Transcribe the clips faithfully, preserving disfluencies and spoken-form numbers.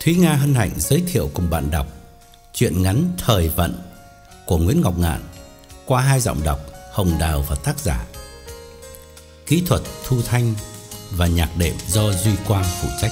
Thúy Nga hân hạnh giới thiệu cùng bạn đọc truyện ngắn Thời Vận của Nguyễn Ngọc Ngạn qua hai giọng đọc Hồng Đào và tác giả. Kỹ thuật thu thanh và nhạc đệm do Duy Quang phụ trách.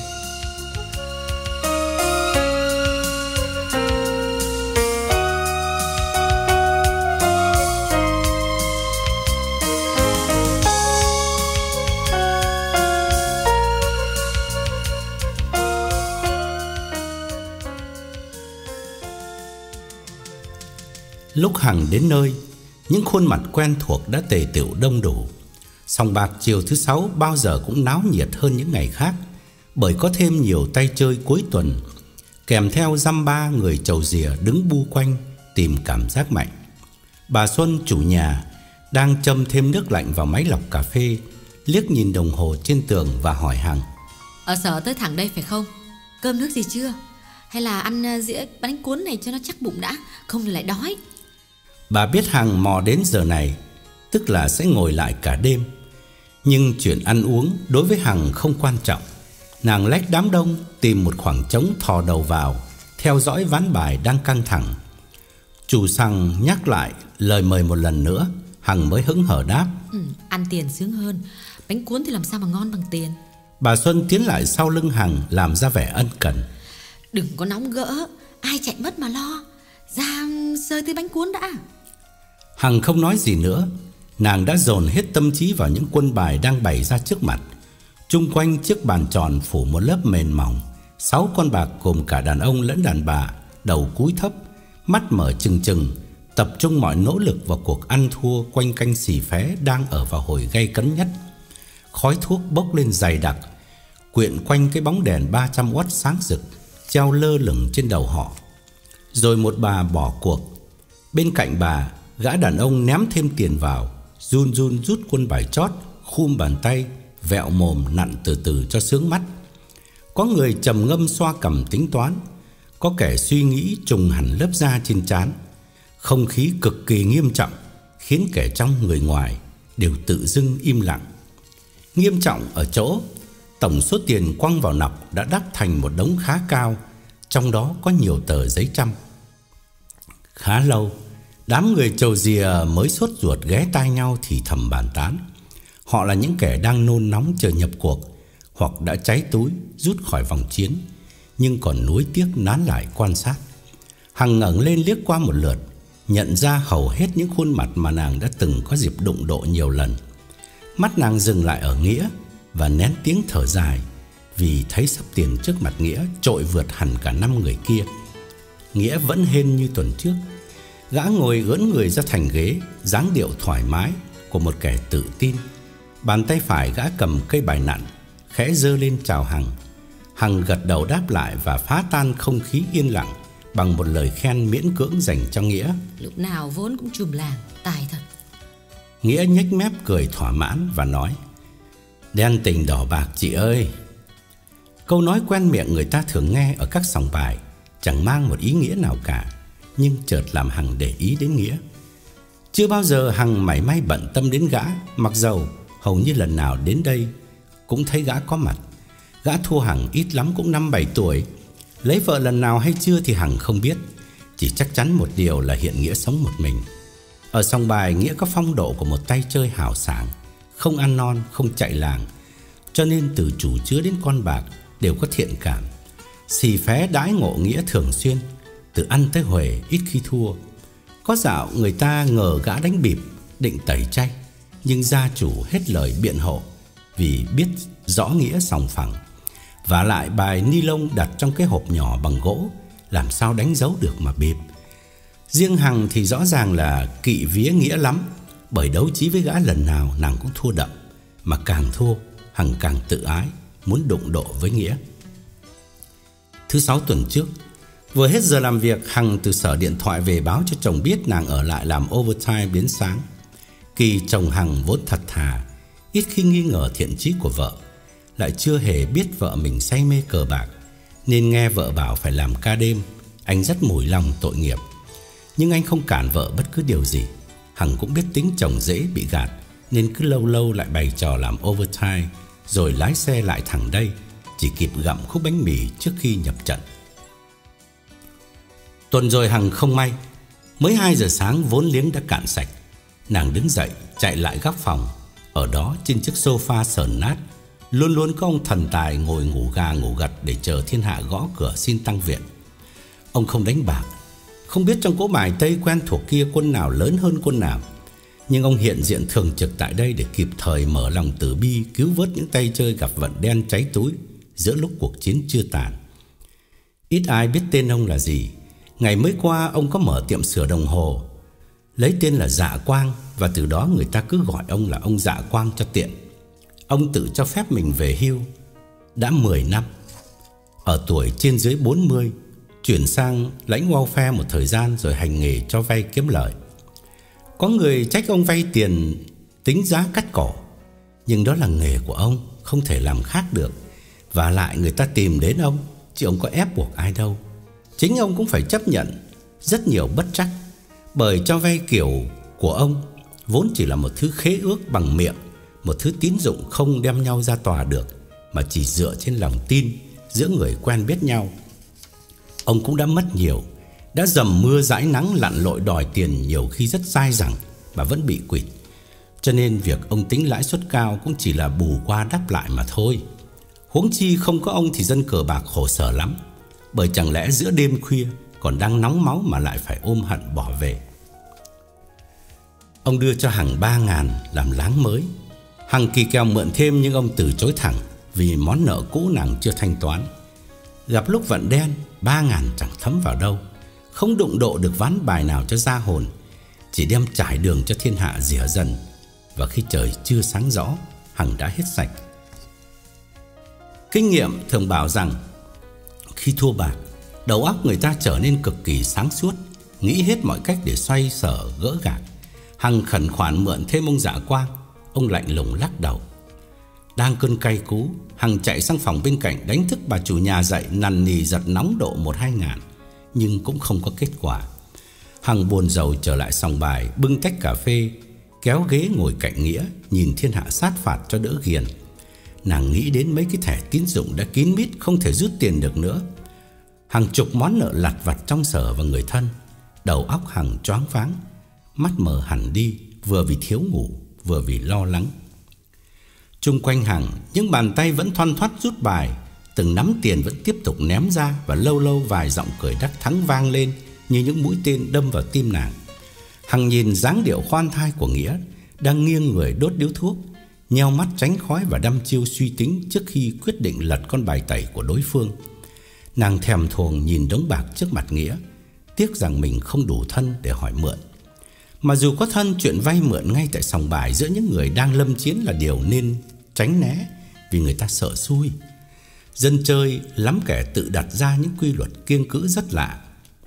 Lúc Hằng đến nơi, những khuôn mặt quen thuộc đã tề tựu đông đủ. Sòng bạc chiều thứ sáu bao giờ cũng náo nhiệt hơn những ngày khác, bởi có thêm nhiều tay chơi cuối tuần, kèm theo dăm ba người chầu rìa đứng bu quanh tìm cảm giác mạnh. Bà Xuân chủ nhà đang châm thêm nước lạnh vào máy lọc cà phê, liếc nhìn đồng hồ trên tường và hỏi Hằng: Ở sở tới thẳng đây phải không? Cơm nước gì chưa? Hay là ăn dĩa bánh cuốn này cho nó chắc bụng đã, không thì lại đói. Bà biết Hằng mò đến giờ này tức là sẽ ngồi lại cả đêm. Nhưng chuyện ăn uống đối với Hằng không quan trọng. Nàng lách đám đông tìm một khoảng trống thò đầu vào, theo dõi ván bài đang căng thẳng. Chủ sòng nhắc lại lời mời một lần nữa, Hằng mới hững hở đáp: ừ, Ăn tiền sướng hơn. Bánh cuốn thì làm sao mà ngon bằng tiền. Bà Xuân tiến lại sau lưng Hằng làm ra vẻ ân cần: Đừng có nóng gỡ, ai chạy mất mà lo. Ra sơi tới bánh cuốn đã. Hằng không nói gì nữa. Nàng đã dồn hết tâm trí vào những quân bài đang bày ra trước mặt. Chung quanh chiếc bàn tròn phủ một lớp mền mỏng. Sáu con bạc gồm cả đàn ông lẫn đàn bà, đầu cúi thấp, mắt mở trừng trừng, tập trung mọi nỗ lực vào cuộc ăn thua quanh canh xì phé đang ở vào hồi gay cấn nhất. Khói thuốc bốc lên dày đặc, quyện quanh cái bóng đèn ba trăm oát sáng rực treo lơ lửng trên đầu họ. Rồi một bà bỏ cuộc. Bên cạnh bà, gã đàn ông ném thêm tiền vào, run run rút quân bài chót, khum bàn tay, vẹo mồm nặn từ từ cho sướng mắt. Có người trầm ngâm xoa cằm tính toán, có kẻ suy nghĩ trùng hẳn lớp da trên trán. Không khí cực kỳ nghiêm trọng, khiến kẻ trong người ngoài đều tự dưng im lặng. Nghiêm trọng ở chỗ tổng số tiền quăng vào nọc đã đắp thành một đống khá cao, trong đó có nhiều tờ giấy trăm. Khá lâu, đám người chầu rìa mới sốt ruột ghé tai nhau thì thầm bàn tán. Họ là những kẻ đang nôn nóng chờ nhập cuộc, hoặc đã cháy túi rút khỏi vòng chiến, nhưng còn nuối tiếc nán lại quan sát. Hằng ngẩng lên liếc qua một lượt, nhận ra hầu hết những khuôn mặt mà nàng đã từng có dịp đụng độ nhiều lần. Mắt nàng dừng lại ở Nghĩa và nén tiếng thở dài, vì thấy sắp tiền trước mặt Nghĩa trội vượt hẳn cả năm người kia. Nghĩa vẫn hên như tuần trước. Gã ngồi ưỡn người ra thành ghế, dáng điệu thoải mái của một kẻ tự tin. Bàn tay phải gã cầm cây bài nặn, khẽ giơ lên chào Hằng. Hằng gật đầu đáp lại và phá tan không khí yên lặng bằng một lời khen miễn cưỡng dành cho Nghĩa. Lúc nào vốn cũng trùm làng, tài thật. Nghĩa nhếch mép cười thỏa mãn và nói: Đen tình đỏ bạc chị ơi. Câu nói quen miệng người ta thường nghe ở các sòng bài, chẳng mang một ý nghĩa nào cả, nhưng chợt làm Hằng để ý đến Nghĩa. Chưa bao giờ Hằng mảy may bận tâm đến gã, mặc dầu hầu như lần nào đến đây cũng thấy gã có mặt. Gã thua Hằng ít lắm cũng năm bảy tuổi. Lấy vợ lần nào hay chưa thì Hằng không biết, chỉ chắc chắn một điều là hiện Nghĩa sống một mình. Ở sòng bài, Nghĩa có phong độ của một tay chơi hào sảng, không ăn non, không chạy làng, cho nên từ chủ chứa đến con bạc đều có thiện cảm. Xì phé đãi ngộ Nghĩa thường xuyên, từ ăn tới huề ít khi thua. Có dạo người ta ngờ gã đánh bịp, định tẩy chay, nhưng gia chủ hết lời biện hộ, vì biết rõ Nghĩa sòng phẳng. Và lại bài ni lông đặt trong cái hộp nhỏ bằng gỗ, làm sao đánh dấu được mà bịp. Riêng Hằng thì rõ ràng là kỵ vía Nghĩa lắm, bởi đấu trí với gã lần nào nàng cũng thua đậm. Mà càng thua, Hằng càng tự ái, muốn đụng độ với Nghĩa. Thứ sáu tuần trước, vừa hết giờ làm việc, Hằng từ sở điện thoại về báo cho chồng biết nàng ở lại làm overtime đến sáng. Kỳ chồng Hằng vốn thật thà, ít khi nghi ngờ thiện chí của vợ, lại chưa hề biết vợ mình say mê cờ bạc, nên nghe vợ bảo phải làm ca đêm, anh rất mủi lòng tội nghiệp. Nhưng anh không cản vợ bất cứ điều gì. Hằng cũng biết tính chồng dễ bị gạt, nên cứ lâu lâu lại bày trò làm overtime, rồi lái xe lại thẳng đây, chỉ kịp gặm khúc bánh mì trước khi nhập trận. Tuần rồi Hằng không may, mới hai giờ sáng vốn liếng đã cạn sạch. Nàng đứng dậy chạy lại góc phòng. Ở đó trên chiếc sofa sờn nát luôn luôn có ông thần tài ngồi ngủ gà ngủ gật để chờ thiên hạ gõ cửa xin tăng viện. Ông không đánh bạc, không biết trong cỗ bài tây quen thuộc kia quân nào lớn hơn quân nào, nhưng ông hiện diện thường trực tại đây để kịp thời mở lòng từ bi cứu vớt những tay chơi gặp vận đen cháy túi giữa lúc cuộc chiến chưa tàn. Ít ai biết tên ông là gì. Ngày mới qua ông có mở tiệm sửa đồng hồ, lấy tên là Dạ Quang, và từ đó người ta cứ gọi ông là ông Dạ Quang cho tiện. Ông tự cho phép mình về hưu đã mười năm. Ở tuổi trên dưới bốn mươi, chuyển sang lãnh welfare một thời gian rồi hành nghề cho vay kiếm lời. Có người trách ông vay tiền tính giá cắt cổ, nhưng đó là nghề của ông, không thể làm khác được. Và lại người ta tìm đến ông, chứ ông có ép buộc ai đâu. Chính ông cũng phải chấp nhận rất nhiều bất trắc, bởi cho vay kiểu của ông vốn chỉ là một thứ khế ước bằng miệng, một thứ tín dụng không đem nhau ra tòa được, mà chỉ dựa trên lòng tin giữa người quen biết nhau. Ông cũng đã mất nhiều, đã dầm mưa dãi nắng lặn lội đòi tiền nhiều khi rất dai dẳng mà vẫn bị quỵt. Cho nên việc ông tính lãi suất cao cũng chỉ là bù qua đắp lại mà thôi. Huống chi không có ông thì dân cờ bạc khổ sở lắm, bởi chẳng lẽ giữa đêm khuya còn đang nóng máu mà lại phải ôm hận bỏ về. Ông đưa cho Hằng ba ngàn làm láng mới. Hằng kỳ kèo mượn thêm nhưng ông từ chối thẳng, vì món nợ cũ nàng chưa thanh toán. Gặp lúc vận đen, ba ngàn chẳng thấm vào đâu, không đụng độ được ván bài nào cho ra hồn, chỉ đem trải đường cho thiên hạ rỉa dần. Và khi trời chưa sáng rõ, Hằng đã hết sạch. Kinh nghiệm thường bảo rằng khi thua bạc, đầu óc người ta trở nên cực kỳ sáng suốt, nghĩ hết mọi cách để xoay sở gỡ gạc. Hằng khẩn khoản mượn thêm ông Dạ Quang. Ông lạnh lùng lắc đầu. Đang cơn cay cú, Hằng chạy sang phòng bên cạnh đánh thức bà chủ nhà dậy nằn nì giật nóng độ một hai ngàn, nhưng cũng không có kết quả. Hằng buồn rầu trở lại sòng bài, bưng tách cà phê, kéo ghế ngồi cạnh Nghĩa, nhìn thiên hạ sát phạt cho đỡ ghiền. Nàng nghĩ đến mấy cái thẻ tín dụng đã kín mít, không thể rút tiền được nữa, hàng chục món nợ lặt vặt trong sở và người thân. Đầu óc Hằng choáng váng, mắt mờ hẳn đi, vừa vì thiếu ngủ, vừa vì lo lắng. Chung quanh Hằng, những bàn tay vẫn thoăn thoắt rút bài, từng nắm tiền vẫn tiếp tục ném ra, và lâu lâu vài giọng cười đắc thắng vang lên như những mũi tên đâm vào tim nàng. Hằng nhìn dáng điệu khoan thai của Nghĩa, đang nghiêng người đốt điếu thuốc, nheo mắt tránh khói và đăm chiêu suy tính trước khi quyết định lật con bài tẩy của đối phương. Nàng thèm thuồng nhìn đống bạc trước mặt Nghĩa, tiếc rằng mình không đủ thân để hỏi mượn. Mà dù có thân, chuyện vay mượn ngay tại sòng bài giữa những người đang lâm chiến là điều nên tránh né, vì người ta sợ xui. Dân chơi lắm kẻ tự đặt ra những quy luật kiêng cữ rất lạ.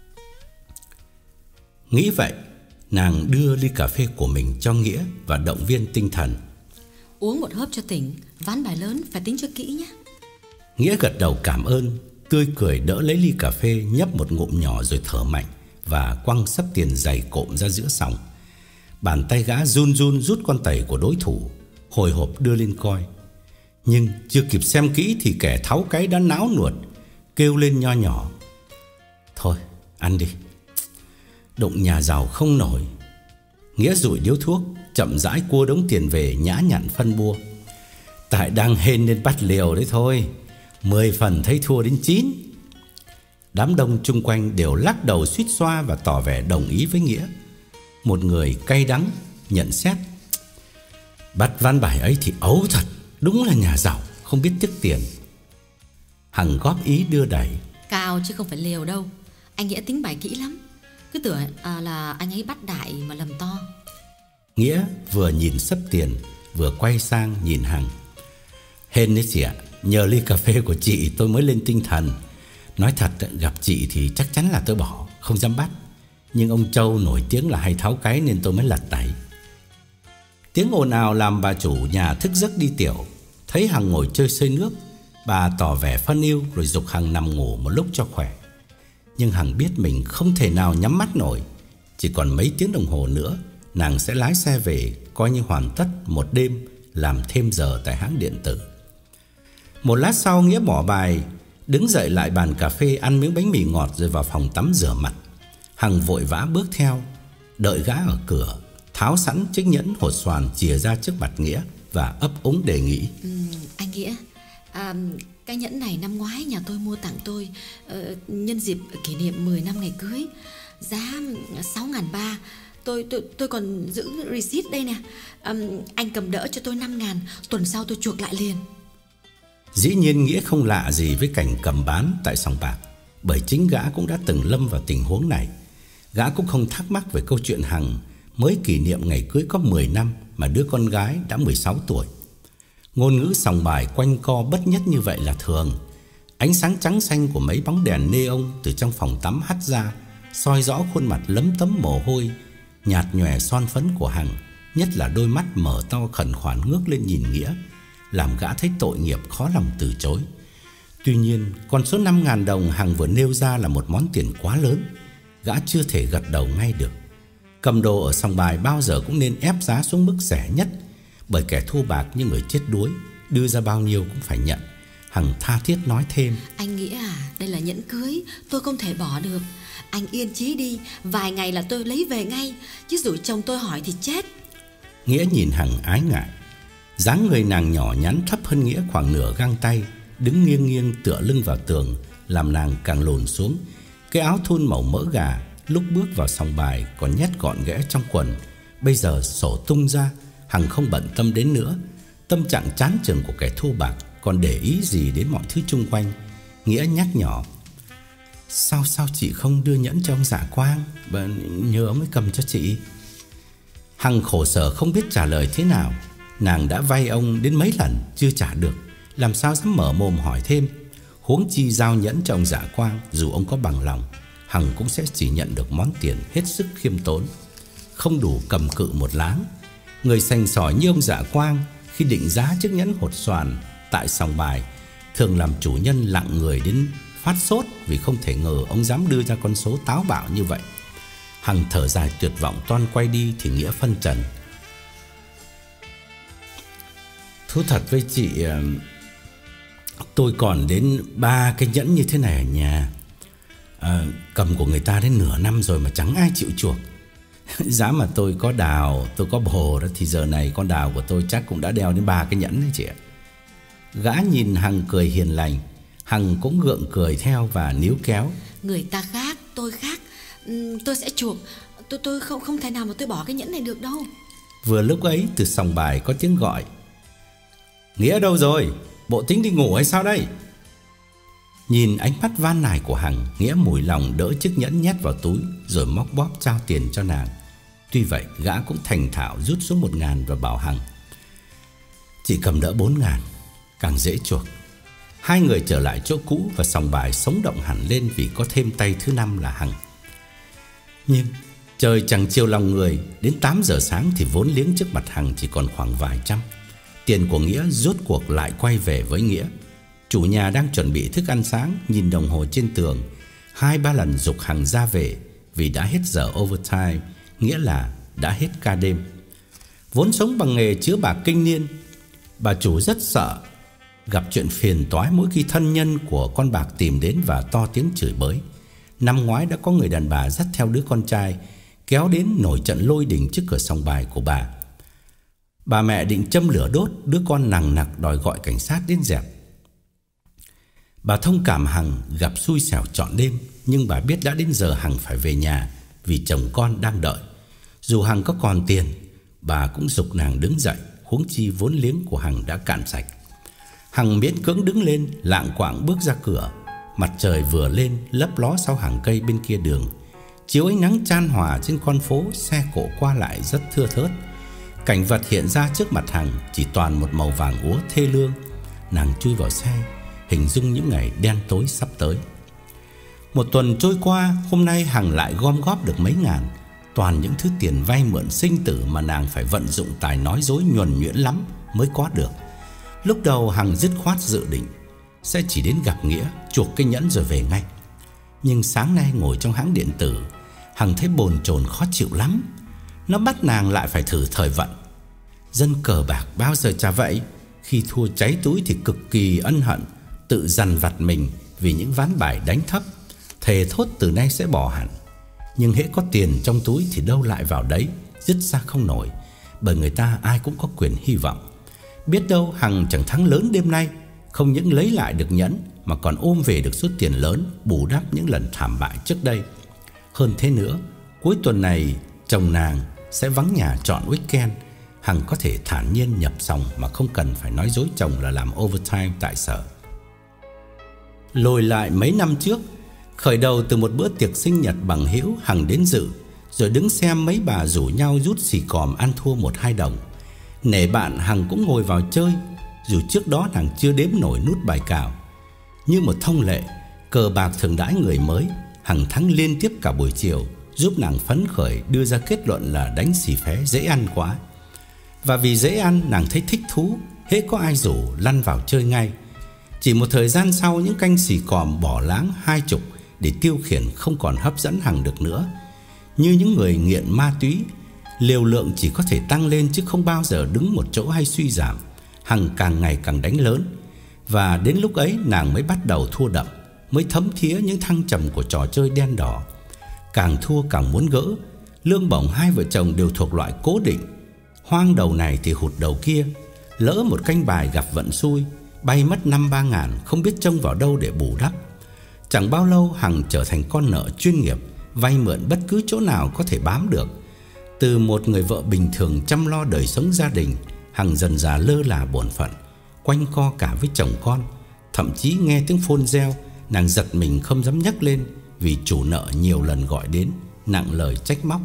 Nghĩ vậy, nàng đưa ly cà phê của mình cho Nghĩa và động viên tinh thần. Uống một hớp cho tỉnh, ván bài lớn phải tính cho kỹ nhé. Nghĩa gật đầu cảm ơn, tươi cười đỡ lấy ly cà phê, nhấp một ngụm nhỏ rồi thở mạnh và quăng sấp tiền dày cộm ra giữa sòng. Bàn tay gã run run rút con tẩy của đối thủ, hồi hộp đưa lên coi. Nhưng chưa kịp xem kỹ thì kẻ tháo cái đã náo nuột, kêu lên nho nhỏ: Thôi ăn đi, đụng nhà giàu không nổi. Nghĩa rụi điếu thuốc, chậm rãi cua đống tiền về, nhã nhặn phân bua: Tại đang hên nên bắt liều đấy thôi, mười phần thấy thua đến chín. Đám đông chung quanh đều lắc đầu suýt xoa và tỏ vẻ đồng ý với Nghĩa. Một người cay đắng nhận xét: Bắt ván bài ấy thì ấu thật, đúng là nhà giàu, không biết tiếc tiền. Hằng góp ý đưa đẩy: Cao chứ không phải liều đâu, anh Nghĩa tính bài kỹ lắm. Cứ tưởng à, là anh ấy bắt đại mà lầm to. Nghĩa vừa nhìn sấp tiền vừa quay sang nhìn Hằng: Hên đấy chị ạ, nhờ ly cà phê của chị tôi mới lên tinh thần. Nói thật, gặp chị thì chắc chắn là tôi bỏ, không dám bắt. Nhưng ông Châu nổi tiếng là hay tháo cái nên tôi mới lật tẩy. Tiếng ồn ào làm bà chủ nhà thức giấc đi tiểu. Thấy Hằng ngồi chơi xơi nước, bà tỏ vẻ phân ưu rồi giục Hằng nằm ngủ một lúc cho khỏe. Nhưng Hằng biết mình không thể nào nhắm mắt nổi. Chỉ còn mấy tiếng đồng hồ nữa, nàng sẽ lái xe về, coi như hoàn tất một đêm làm thêm giờ tại hãng điện tử. Một lát sau, Nghĩa bỏ bài, đứng dậy lại bàn cà phê, ăn miếng bánh mì ngọt rồi vào phòng tắm rửa mặt. Hằng vội vã bước theo, đợi gã ở cửa, tháo sẵn chiếc nhẫn hột xoàn chìa ra trước mặt Nghĩa và ấp úng đề nghị. ừ, Anh Nghĩa, à, cái nhẫn này năm ngoái nhà tôi mua tặng tôi uh, nhân dịp kỷ niệm mười năm ngày cưới, giá sáu ngàn ba. Tôi, tôi, tôi còn giữ receipt đây nè. um, Anh cầm đỡ cho tôi năm ngàn, tuần sau tôi chuộc lại liền. Dĩ nhiên Nghĩa không lạ gì với cảnh cầm bán tại sòng bạc, bởi chính gã cũng đã từng lâm vào tình huống này. Gã cũng không thắc mắc về câu chuyện Hằng mới kỷ niệm ngày cưới có mười năm mà đứa con gái đã mười sáu tuổi. Ngôn ngữ sòng bài quanh co bất nhất như vậy là thường. Ánh sáng trắng xanh của mấy bóng đèn neon từ trong phòng tắm hắt ra, soi rõ khuôn mặt lấm tấm mồ hôi, nhạt nhòe son phấn của Hằng, nhất là đôi mắt mở to khẩn khoản ngước lên nhìn Nghĩa, làm gã thấy tội nghiệp khó lòng từ chối. Tuy nhiên, con số năm ngàn đồng Hằng vừa nêu ra là một món tiền quá lớn, gã chưa thể gật đầu ngay được. Cầm đồ ở sòng bài bao giờ cũng nên ép giá xuống mức rẻ nhất, bởi kẻ thu bạc như người chết đuối, đưa ra bao nhiêu cũng phải nhận. Hằng tha thiết nói thêm. Anh Nghĩa à, đây là nhẫn cưới, tôi không thể bỏ được. Anh yên chí đi, vài ngày là tôi lấy về ngay, chứ rủi chồng tôi hỏi thì chết. Nghĩa nhìn Hằng ái ngại. Dáng người nàng nhỏ nhắn thấp hơn Nghĩa khoảng nửa găng tay, đứng nghiêng nghiêng tựa lưng vào tường, làm nàng càng lùn xuống. Cái áo thun màu mỡ gà lúc bước vào sòng bài còn nhét gọn ghẽ trong quần, bây giờ xổ tung ra. Hằng không bận tâm đến nữa. Tâm trạng chán chường của kẻ thu bạc còn để ý gì đến mọi thứ chung quanh. Nghĩa nhắc nhỏ. Sao sao chị không đưa nhẫn cho ông Dạ Quang, và nhờ ông ấy cầm cho chị? Hằng khổ sở không biết trả lời thế nào. Nàng đã vay ông đến mấy lần chưa trả được, làm sao dám mở mồm hỏi thêm. Huống chi giao nhẫn cho ông Dạ Quang, dù ông có bằng lòng, Hằng cũng sẽ chỉ nhận được món tiền hết sức khiêm tốn, không đủ cầm cự một láng. Người sành sỏi như ông Dạ Quang khi định giá chiếc nhẫn hột xoàn tại sòng bài thường làm chủ nhân lặng người đến phát sốt, vì không thể ngờ ông dám đưa ra con số táo bạo như vậy. Hằng thở dài tuyệt vọng toan quay đi thì Nghĩa phân trần. Thú thật với chị, tôi còn đến ba cái nhẫn như thế này ở nhà, à, cầm của người ta đến nửa năm rồi mà chẳng ai chịu chuộc. Giá mà tôi có đào, tôi có bồ đó, thì giờ này con đào của tôi chắc cũng đã đeo đến ba cái nhẫn đấy chị ạ. Gã nhìn Hằng cười hiền lành. Hằng cũng gượng cười theo và níu kéo. Người ta khác, tôi khác. uhm, Tôi sẽ chuộc. Tôi tôi không không thể nào mà tôi bỏ cái nhẫn này được đâu. Vừa lúc ấy từ sòng bài có tiếng gọi. Nghĩa đâu rồi? Bộ tính đi ngủ hay sao đây? Nhìn ánh mắt van nài của Hằng, Nghĩa mùi lòng đỡ chiếc nhẫn nhét vào túi, rồi móc bóp trao tiền cho nàng. Tuy vậy gã cũng thành thạo rút xuống một ngàn và bảo Hằng. Chị cầm đỡ bốn ngàn, càng dễ chuộc. Hai người trở lại chỗ cũ và sòng bài sống động hẳn lên vì có thêm tay thứ năm là Hằng. Nhưng trời chẳng chiều lòng người, đến tám giờ sáng thì vốn liếng trước mặt Hằng chỉ còn khoảng vài trăm. Tiền của Nghĩa rốt cuộc lại quay về với Nghĩa. Chủ nhà đang chuẩn bị thức ăn sáng, nhìn đồng hồ trên tường, hai ba lần giục Hằng ra về vì đã hết giờ overtime, nghĩa là đã hết ca đêm. Vốn sống bằng nghề chứa bạc kinh niên, bà chủ rất sợ gặp chuyện phiền toái mỗi khi thân nhân của con bạc tìm đến và to tiếng chửi bới. Năm ngoái đã có người đàn bà dắt theo đứa con trai kéo đến nổi trận lôi đình trước cửa sòng bài của bà. Bà mẹ định châm lửa đốt đứa con nằng nặc, đòi gọi cảnh sát đến dẹp. Bà thông cảm Hằng gặp xui xẻo trọn đêm, nhưng bà biết đã đến giờ Hằng phải về nhà vì chồng con đang đợi. Dù Hằng có còn tiền, bà cũng giục nàng đứng dậy, huống chi vốn liếng của Hằng đã cạn sạch. Hằng miễn cưỡng đứng lên, lạng quạng bước ra cửa. Mặt trời vừa lên lấp ló sau hàng cây bên kia đường, chiếu ánh nắng chan hòa trên con phố, xe cộ qua lại rất thưa thớt. Cảnh vật hiện ra trước mặt Hằng chỉ toàn một màu vàng úa thê lương. Nàng chui vào xe, hình dung những ngày đen tối sắp tới. Một tuần trôi qua, hôm nay Hằng lại gom góp được mấy ngàn, toàn những thứ tiền vay mượn sinh tử mà nàng phải vận dụng tài nói dối nhuần nhuyễn lắm mới có được. Lúc đầu Hằng dứt khoát dự định sẽ chỉ đến gặp Nghĩa, chuộc cái nhẫn rồi về ngay. Nhưng sáng nay ngồi trong hãng điện tử, Hằng thấy bồn chồn khó chịu lắm. Nó bắt nàng lại phải thử thời vận. Dân cờ bạc bao giờ chả vậy, khi thua cháy túi thì cực kỳ ân hận, tự dằn vặt mình vì những ván bài đánh thấp, thề thốt từ nay sẽ bỏ hẳn. Nhưng hễ có tiền trong túi thì đâu lại vào đấy, dứt ra không nổi, bởi người ta ai cũng có quyền hy vọng. Biết đâu Hằng chẳng thắng lớn đêm nay, không những lấy lại được nhẫn mà còn ôm về được số tiền lớn, bù đắp những lần thảm bại trước đây. Hơn thế nữa, cuối tuần này chồng nàng sẽ vắng nhà trọn weekend. Hằng có thể thản nhiên nhập sòng mà không cần phải nói dối chồng là làm overtime tại sở. Lùi lại mấy năm trước, khởi đầu từ một bữa tiệc sinh nhật bằng hữu, Hằng đến dự, rồi đứng xem mấy bà rủ nhau rút xì còm ăn thua một hai đồng. Nể bạn, Hằng cũng ngồi vào chơi, dù trước đó nàng chưa đếm nổi nút bài cào. Như một thông lệ, cờ bạc thường đãi người mới, Hằng thắng liên tiếp cả buổi chiều, giúp nàng phấn khởi đưa ra kết luận là đánh xì phé dễ ăn quá. Và vì dễ ăn, nàng thấy thích thú, hễ có ai rủ lăn vào chơi ngay. Chỉ một thời gian sau, những canh xì còm bỏ láng hai chục để tiêu khiển không còn hấp dẫn Hằng được nữa. Như những người nghiện ma túy, liều lượng chỉ có thể tăng lên chứ không bao giờ đứng một chỗ hay suy giảm. Hằng càng ngày càng đánh lớn, và đến lúc ấy nàng mới bắt đầu thua đậm, mới thấm thía những thăng trầm của trò chơi đen đỏ. Càng thua càng muốn gỡ. Lương bổng hai vợ chồng đều thuộc loại cố định, hoang đầu này thì hụt đầu kia. Lỡ một canh bài gặp vận xui, bay mất năm ba ngàn, không biết trông vào đâu để bù đắp. Chẳng bao lâu Hằng trở thành con nợ chuyên nghiệp, vay mượn bất cứ chỗ nào có thể bám được. Từ một người vợ bình thường chăm lo đời sống gia đình, Hằng dần dà lơ là bổn phận, quanh co cả với chồng con. Thậm chí nghe tiếng phone reo, nàng giật mình không dám nhấc lên, vì chủ nợ nhiều lần gọi đến, nặng lời trách móc.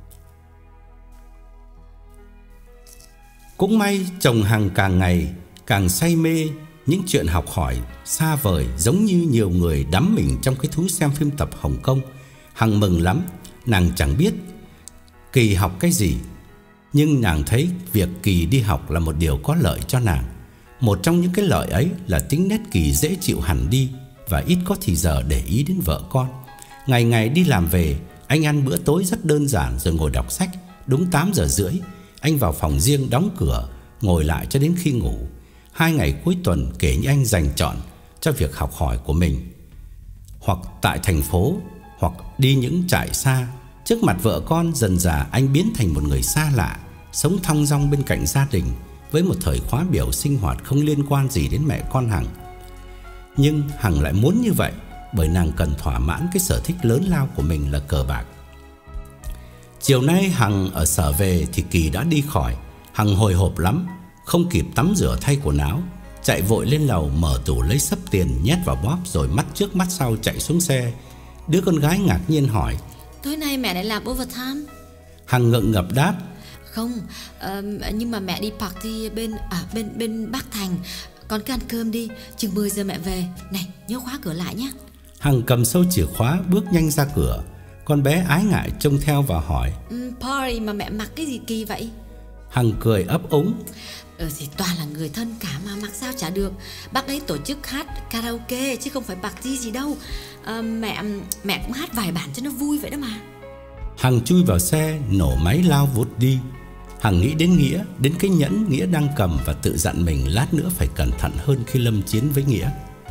Cũng may chồng Hằng càng ngày càng say mê những chuyện học hỏi xa vời, giống như nhiều người đắm mình trong cái thú xem phim tập Hồng Kông. Hằng mừng lắm. Nàng chẳng biết Kỳ học cái gì, nhưng nàng thấy việc Kỳ đi học là một điều có lợi cho nàng. Một trong những cái lợi ấy là tính nết Kỳ dễ chịu hẳn đi, và ít có thì giờ để ý đến vợ con. Ngày ngày đi làm về, anh ăn bữa tối rất đơn giản rồi ngồi đọc sách. Đúng tám giờ rưỡi, anh vào phòng riêng đóng cửa, ngồi lại cho đến khi ngủ. Hai ngày cuối tuần kể như anh dành trọn cho việc học hỏi của mình, hoặc tại thành phố, hoặc đi những trại xa. Trước mặt vợ con, dần dà anh biến thành một người xa lạ, sống thong dong bên cạnh gia đình, với một thời khóa biểu sinh hoạt không liên quan gì đến mẹ con Hằng. Nhưng Hằng lại muốn như vậy, bởi nàng cần thỏa mãn cái sở thích lớn lao của mình là cờ bạc. Chiều nay Hằng ở sở về thì Kỳ đã đi khỏi. Hằng hồi hộp lắm, không kịp tắm rửa thay quần áo, chạy vội lên lầu mở tủ lấy xấp tiền nhét vào bóp, rồi mắt trước mắt sau chạy xuống xe. Đứa con gái ngạc nhiên hỏi: tối nay mẹ lại làm overtime? Hằng ngượng ngập đáp: Không, uh, nhưng mà mẹ đi party bên à, bên bên Bắc Thành. Con cứ ăn cơm đi, chừng mười giờ mẹ về. Này, nhớ khóa cửa lại nhé. Hằng cầm sâu chìa khóa bước nhanh ra cửa. Con bé ái ngại trông theo và hỏi: um, Party mà mẹ mặc cái gì kỳ vậy? Hằng cười ấp úng: Ừ thì toàn là người thân cả mà, mặc sao chả được. Bác ấy tổ chức hát karaoke chứ không phải party gì đâu. à, Mẹ mẹ cũng hát vài bản cho nó vui vậy đó mà. Hằng chui vào xe, nổ máy lao vụt đi. Hằng nghĩ đến Nghĩa, đến cái nhẫn Nghĩa đang cầm, và tự dặn mình lát nữa phải cẩn thận hơn khi lâm chiến với Nghĩa.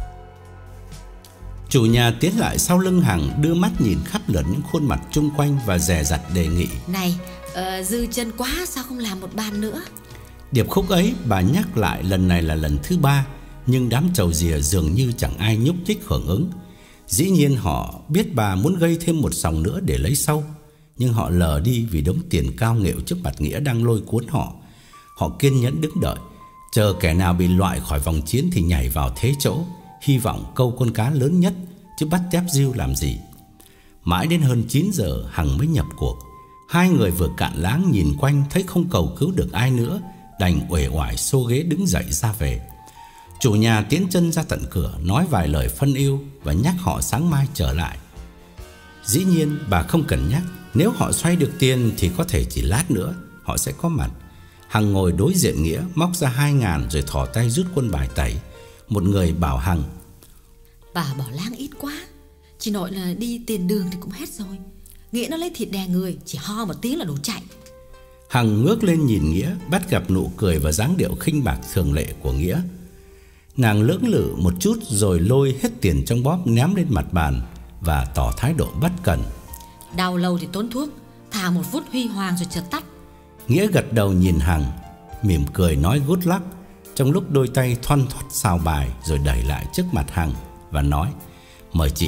Chủ nhà tiến lại sau lưng Hằng, đưa mắt nhìn khắp lượt những khuôn mặt chung quanh và dè dặt đề nghị: Này, uh, dư chân quá, sao không làm một bàn nữa? Điệp khúc ấy bà nhắc lại lần này là lần thứ ba, nhưng đám trầu rìa dường như chẳng ai nhúc nhích hưởng ứng. Dĩ nhiên họ biết bà muốn gây thêm một sòng nữa để lấy sâu, nhưng họ lờ đi vì đống tiền cao nghệu trước mặt Nghĩa đang lôi cuốn họ. Họ kiên nhẫn đứng đợi, chờ kẻ nào bị loại khỏi vòng chiến thì nhảy vào thế chỗ, hy vọng câu con cá lớn nhất, chứ bắt tép diêu làm gì. Mãi đến hơn chín giờ Hằng mới nhập cuộc. Hai người vừa cạn láng nhìn quanh thấy không cầu cứu được ai nữa, đành uể oải xô ghế đứng dậy ra về. Chủ nhà tiến chân ra tận cửa, nói vài lời phân ưu và nhắc họ sáng mai trở lại. Dĩ nhiên bà không cần nhắc, nếu họ xoay được tiền thì có thể chỉ lát nữa họ sẽ có mặt. Hằng ngồi đối diện Nghĩa, móc ra hai ngàn rồi thò tay rút quân bài tẩy. Một người bảo Hằng: Bà bỏ láng ít quá, chỉ nội là đi tiền đường thì cũng hết rồi. Nghĩa nó lấy thịt đè người, chỉ ho một tiếng là đủ chạy. Hằng ngước lên nhìn Nghĩa, bắt gặp nụ cười và dáng điệu khinh bạc thường lệ của Nghĩa. Nàng lưỡng lự một chút rồi lôi hết tiền trong bóp ném lên mặt bàn và tỏ thái độ bất cần. Đau lâu thì tốn thuốc, thả một phút huy hoàng rồi chợt tắt. Nghĩa gật đầu nhìn Hằng, mỉm cười nói good luck, trong lúc đôi tay thoăn thoắt xào bài rồi đẩy lại trước mặt Hằng và nói mời chị.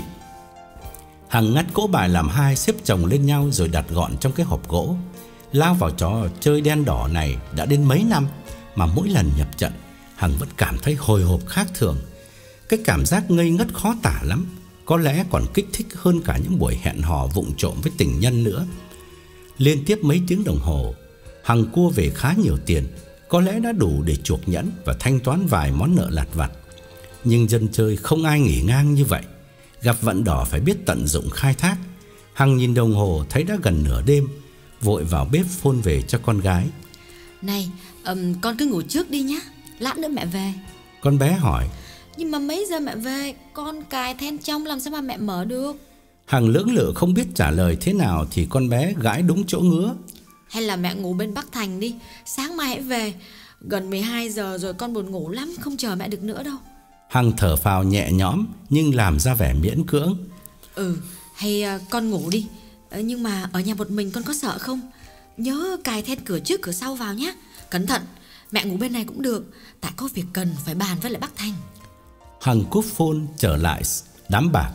Hằng ngắt cỗ bài làm hai xếp chồng lên nhau rồi đặt gọn trong cái hộp gỗ. Lao vào trò chơi đen đỏ này đã đến mấy năm mà mỗi lần nhập trận Hằng vẫn cảm thấy hồi hộp khác thường. Cái cảm giác ngây ngất khó tả lắm, có lẽ còn kích thích hơn cả những buổi hẹn hò vụng trộm với tình nhân nữa. Liên tiếp mấy tiếng đồng hồ, Hằng cua về khá nhiều tiền, có lẽ đã đủ để chuộc nhẫn và thanh toán vài món nợ lặt vặt. Nhưng dân chơi không ai nghỉ ngang như vậy, gặp vận đỏ phải biết tận dụng khai thác. Hằng nhìn đồng hồ thấy đã gần nửa đêm, vội vào bếp phone về cho con gái. Này, um, con cứ ngủ trước đi nhá, lát nữa mẹ về. Con bé hỏi. Nhưng mà mấy giờ mẹ về? Con cài then trong làm sao mà mẹ mở được? Hằng lưỡng lự không biết trả lời thế nào thì con bé gãi đúng chỗ ngứa. Hay là mẹ ngủ bên Bắc Thành đi, sáng mai hãy về. Gần mười hai giờ rồi, con buồn ngủ lắm, không chờ mẹ được nữa đâu. Hằng thở phào nhẹ nhõm nhưng làm ra vẻ miễn cưỡng. Ừ, hay uh, con ngủ đi. uh, Nhưng mà ở nhà một mình con có sợ không? Nhớ cài then cửa trước cửa sau vào nhé. Cẩn thận, mẹ ngủ bên này cũng được, tại có việc cần phải bàn với lại Bắc Thành. Hằng cúp phone trở lại đám bạc.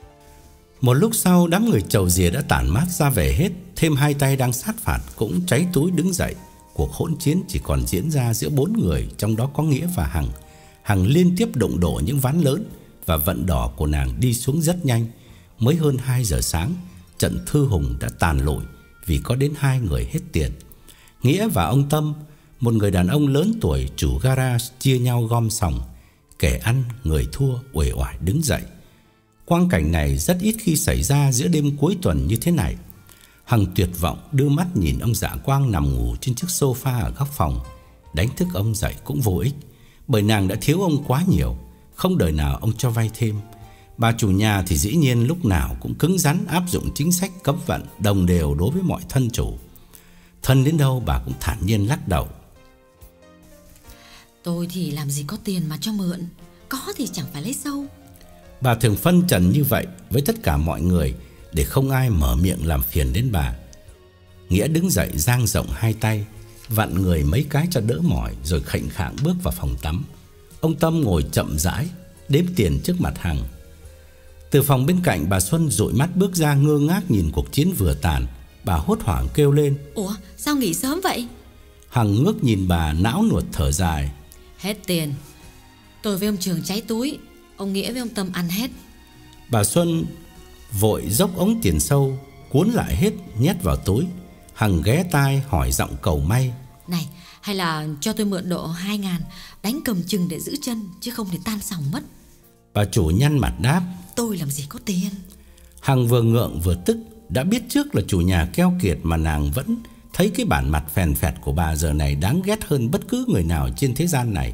Một lúc sau đám người chầu dìa đã tản mát ra về hết. Thêm hai tay đang sát phạt cũng cháy túi đứng dậy. Cuộc hỗn chiến chỉ còn diễn ra giữa bốn người, trong đó có Nghĩa và Hằng. Hằng liên tiếp đụng đổ những ván lớn và vận đỏ của nàng đi xuống rất nhanh. Mới hơn hai giờ sáng, trận thư hùng đã tàn lụi vì có đến hai người hết tiền. Nghĩa và ông Tâm, một người đàn ông lớn tuổi chủ garage, chia nhau gom sòng. Kẻ ăn người thua uể oải đứng dậy. Quang cảnh này rất ít khi xảy ra giữa đêm cuối tuần như thế này. Hằng tuyệt vọng đưa mắt nhìn ông Dạ Quang nằm ngủ trên chiếc sofa ở góc phòng. Đánh thức ông dậy cũng vô ích, bởi nàng đã thiếu ông quá nhiều, không đời nào ông cho vay thêm. Bà chủ nhà thì dĩ nhiên lúc nào cũng cứng rắn áp dụng chính sách cấm vận đồng đều đối với mọi thân chủ. Thân đến đâu bà cũng thản nhiên lắc đầu. Tôi thì làm gì có tiền mà cho mượn, có thì chẳng phải lấy sâu. Bà thường phân trần như vậy với tất cả mọi người để không ai mở miệng làm phiền đến bà. Nghĩa đứng dậy dang rộng hai tay, vặn người mấy cái cho đỡ mỏi rồi khệnh khạng bước vào phòng tắm. Ông Tâm ngồi chậm rãi đếm tiền trước mặt Hằng. Từ phòng bên cạnh, bà Xuân dụi mắt bước ra ngơ ngác nhìn cuộc chiến vừa tàn. Bà hốt hoảng kêu lên. Ủa sao nghỉ sớm vậy? Hằng ngước nhìn bà não nuột thở dài. Hết tiền. Tôi với ông Trường cháy túi, ông Nghĩa với ông Tâm ăn hết. Bà Xuân vội dốc ống tiền sâu, cuốn lại hết nhét vào túi. Hằng ghé tai hỏi giọng cầu may. Này, hay là cho tôi mượn độ hai ngàn, đánh cầm chừng để giữ chân, chứ không thì tan sòng mất. Bà chủ nhăn mặt đáp. Tôi làm gì có tiền. Hằng vừa ngượng vừa tức. Đã biết trước là chủ nhà keo kiệt mà nàng vẫn thấy cái bản mặt phèn phẹt của bà giờ này đáng ghét hơn bất cứ người nào trên thế gian này.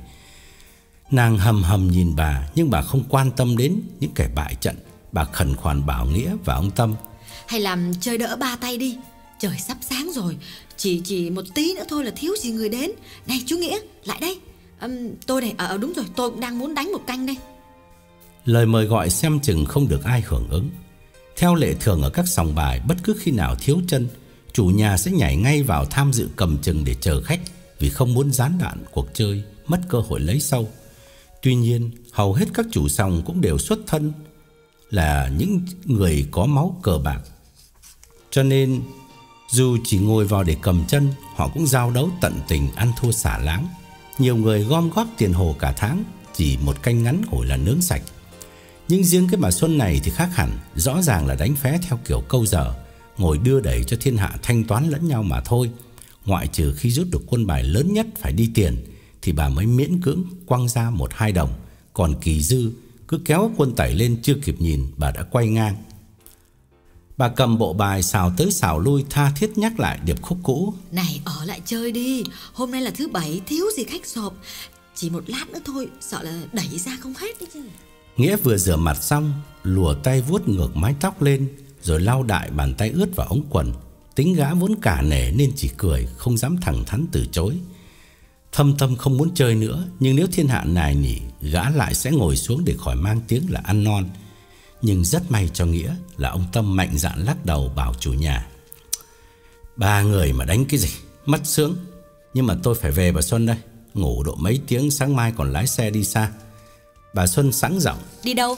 Nàng hầm hầm nhìn bà, nhưng bà không quan tâm đến những kẻ bại trận. Bà khẩn khoản bảo Nghĩa và ông Tâm. Hay làm chơi đỡ ba tay đi, trời sắp sáng rồi, Chỉ chỉ một tí nữa thôi là thiếu gì người đến. Này chú Nghĩa, lại đây. um, Tôi đây, ờ à, đúng rồi, tôi cũng đang muốn đánh một canh đây. Lời mời gọi xem chừng không được ai hưởng ứng. Theo lệ thường ở các sòng bài, bất cứ khi nào thiếu chân, chủ nhà sẽ nhảy ngay vào tham dự cầm chừng để chờ khách, vì không muốn gián đoạn cuộc chơi, mất cơ hội lấy sâu. Tuy nhiên, hầu hết các chủ sòng cũng đều xuất thân là những người có máu cờ bạc. Cho nên, dù chỉ ngồi vào để cầm chân, họ cũng giao đấu tận tình, ăn thua xả láng. Nhiều người gom góp tiền hồ cả tháng, chỉ một canh ngắn ngủi là nướng sạch. Nhưng riêng cái bà Xuân này thì khác hẳn, rõ ràng là đánh phé theo kiểu câu giờ, ngồi đưa đẩy cho thiên hạ thanh toán lẫn nhau mà thôi. Ngoại trừ khi rút được quân bài lớn nhất phải đi tiền, thì bà mới miễn cưỡng quăng ra một hai đồng. Còn kỳ dư, cứ kéo quân tẩy lên chưa kịp nhìn, bà đã quay ngang. Bà cầm bộ bài xào tới xào lui, tha thiết nhắc lại điệp khúc cũ. Này, ở lại chơi đi, hôm nay là thứ bảy, thiếu gì khách sộp. Chỉ một lát nữa thôi, sợ là đẩy ra không hết đấy chứ. Nghĩa vừa rửa mặt xong, lùa tay vuốt ngược mái tóc lên, rồi lau đại bàn tay ướt vào ống quần. Tính gã vốn cả nể nên chỉ cười, không dám thẳng thắn từ chối. Thâm tâm không muốn chơi nữa, nhưng nếu thiên hạ nài nỉ, gã lại sẽ ngồi xuống để khỏi mang tiếng là ăn non. Nhưng rất may cho Nghĩa là ông Tâm mạnh dạn lắc đầu bảo chủ nhà: Ba người mà đánh cái gì, mất sướng. Nhưng mà tôi phải về bà Xuân đây, ngủ độ mấy tiếng sáng mai còn lái xe đi xa. Bà Xuân sẵn giọng: Đi đâu?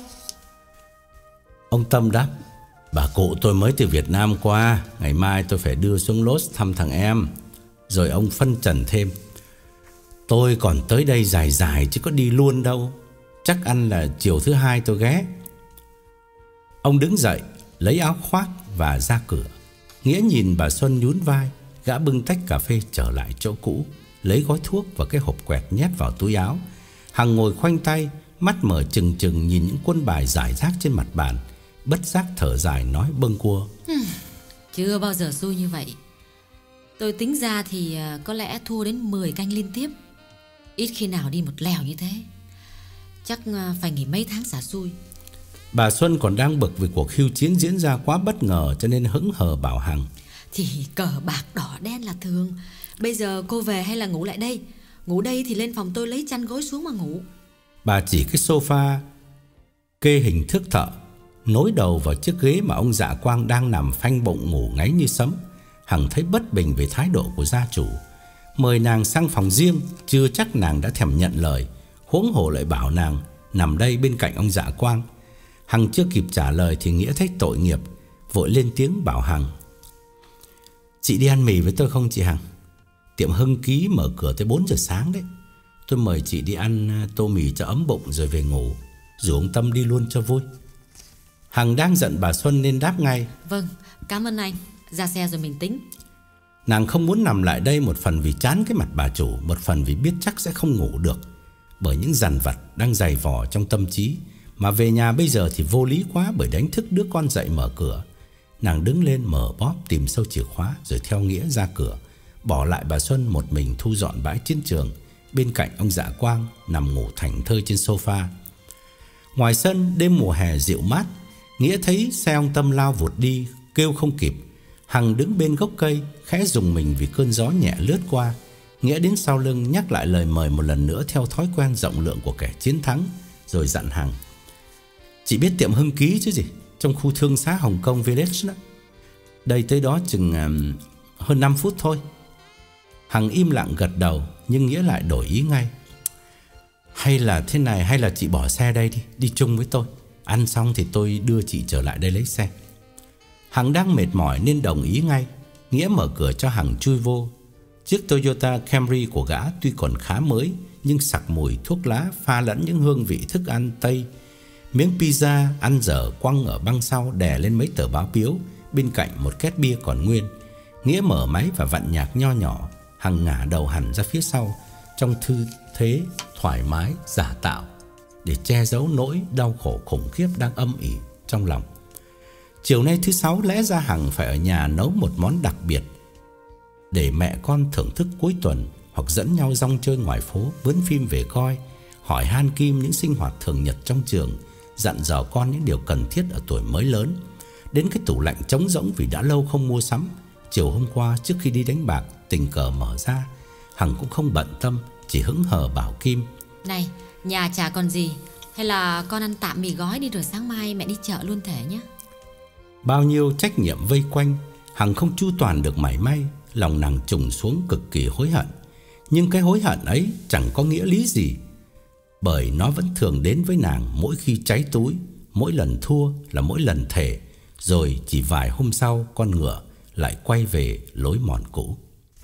Ông Tâm đáp: Bà cụ tôi mới từ Việt Nam qua, ngày mai tôi phải đưa xuống Los thăm thằng em. Rồi ông phân trần thêm: Tôi còn tới đây dài dài chứ có đi luôn đâu, chắc ăn là chiều thứ hai tôi ghé. Ông đứng dậy, lấy áo khoác và ra cửa. Nghĩa nhìn bà Xuân nhún vai. Gã bưng tách cà phê trở lại chỗ cũ, lấy gói thuốc và cái hộp quẹt nhét vào túi áo. Hằng ngồi khoanh tay, mắt mở trừng trừng nhìn những quân bài rải rác trên mặt bàn, bất giác thở dài nói bâng quơ: Chưa bao giờ xui như vậy. Tôi tính ra thì có lẽ thua đến mười canh liên tiếp. Ít khi nào đi một lèo như thế. Chắc phải nghỉ mấy tháng xả xui. Bà Xuân còn đang bực vì cuộc hưu chiến diễn ra quá bất ngờ, cho nên hững hờ bảo Hằng: Thì cờ bạc đỏ đen là thường. Bây giờ cô về hay là ngủ lại đây? Ngủ đây thì lên phòng tôi lấy chăn gối xuống mà ngủ. Bà chỉ cái sofa kê hình thước thợ, nối đầu vào chiếc ghế mà ông Dạ Quang đang nằm phanh bụng ngủ ngáy như sấm. Hằng thấy bất bình về thái độ của gia chủ. Mời nàng sang phòng riêng, chưa chắc nàng đã thèm nhận lời, huống hồ lại bảo nàng nằm đây bên cạnh ông Dạ Quang. Hằng chưa kịp trả lời thì Nghĩa thấy tội nghiệp, vội lên tiếng bảo Hằng: Chị đi ăn mì với tôi không chị Hằng? Tiệm Hưng Ký mở cửa tới bốn giờ sáng đấy. Tôi mời chị đi ăn tô mì cho ấm bụng rồi về ngủ, rủ ông Tâm đi luôn cho vui. Hằng đang giận bà Xuân nên đáp ngay: Vâng, cảm ơn anh. Ra xe rồi mình tính. Nàng không muốn nằm lại đây, một phần vì chán cái mặt bà chủ, một phần vì biết chắc sẽ không ngủ được bởi những dằn vặt đang dày vò trong tâm trí. Mà về nhà bây giờ thì vô lý quá bởi đánh thức đứa con dậy mở cửa. Nàng đứng lên mở bóp tìm sâu chìa khóa rồi theo Nghĩa ra cửa, bỏ lại bà Xuân một mình thu dọn bãi chiến trường bên cạnh ông Dạ Quang nằm ngủ thảnh thơi trên sofa. Ngoài sân đêm mùa hè dịu mát, Nghĩa thấy xe ông Tâm lao vụt đi, kêu không kịp. Hằng đứng bên gốc cây khẽ rùng mình vì cơn gió nhẹ lướt qua. Nghĩa đến sau lưng nhắc lại lời mời một lần nữa theo thói quen rộng lượng của kẻ chiến thắng, rồi dặn Hằng: Chị biết tiệm Hưng Ký chứ gì, trong khu thương xá Hồng Kông Village đó. Đây tới đó chừng um, hơn năm phút thôi. Hằng im lặng gật đầu, nhưng Nghĩa lại đổi ý ngay: Hay là thế này, hay là chị bỏ xe đây đi, đi chung với tôi. Ăn xong thì tôi đưa chị trở lại đây lấy xe. Hằng đang mệt mỏi nên đồng ý ngay. Nghĩa mở cửa cho Hằng chui vô. Chiếc Toyota Camry của gã tuy còn khá mới, nhưng sặc mùi thuốc lá pha lẫn những hương vị thức ăn Tây. Miếng pizza ăn dở quăng ở băng sau đè lên mấy tờ báo piếu, bên cạnh một két bia còn nguyên. Nghĩa mở máy và vặn nhạc nho nhỏ. Hằng ngả đầu hẳn ra phía sau trong tư thế thoải mái giả tạo để che giấu nỗi đau khổ khủng khiếp đang âm ỉ trong lòng. Chiều nay thứ sáu lẽ ra Hằng phải ở nhà nấu một món đặc biệt để mẹ con thưởng thức cuối tuần, hoặc dẫn nhau rong chơi ngoài phố, mướn phim về coi, hỏi han Kim những sinh hoạt thường nhật trong trường, dặn dò con những điều cần thiết ở tuổi mới lớn. Đến cái tủ lạnh trống rỗng vì đã lâu không mua sắm, chiều hôm qua trước khi đi đánh bạc tình cờ mở ra, Hằng cũng không bận tâm, chỉ hững hờ bảo Kim: Này, nhà chả còn gì, hay là con ăn tạm mì gói đi rồi sáng mai mẹ đi chợ luôn thể nhé. Bao nhiêu trách nhiệm vây quanh, Hằng không chu toàn được mảy may. Lòng nàng trùng xuống cực kỳ hối hận. Nhưng cái hối hận ấy chẳng có nghĩa lý gì, bởi nó vẫn thường đến với nàng mỗi khi cháy túi. Mỗi lần thua là mỗi lần thề, rồi chỉ vài hôm sau con ngựa lại quay về lối mòn cũ.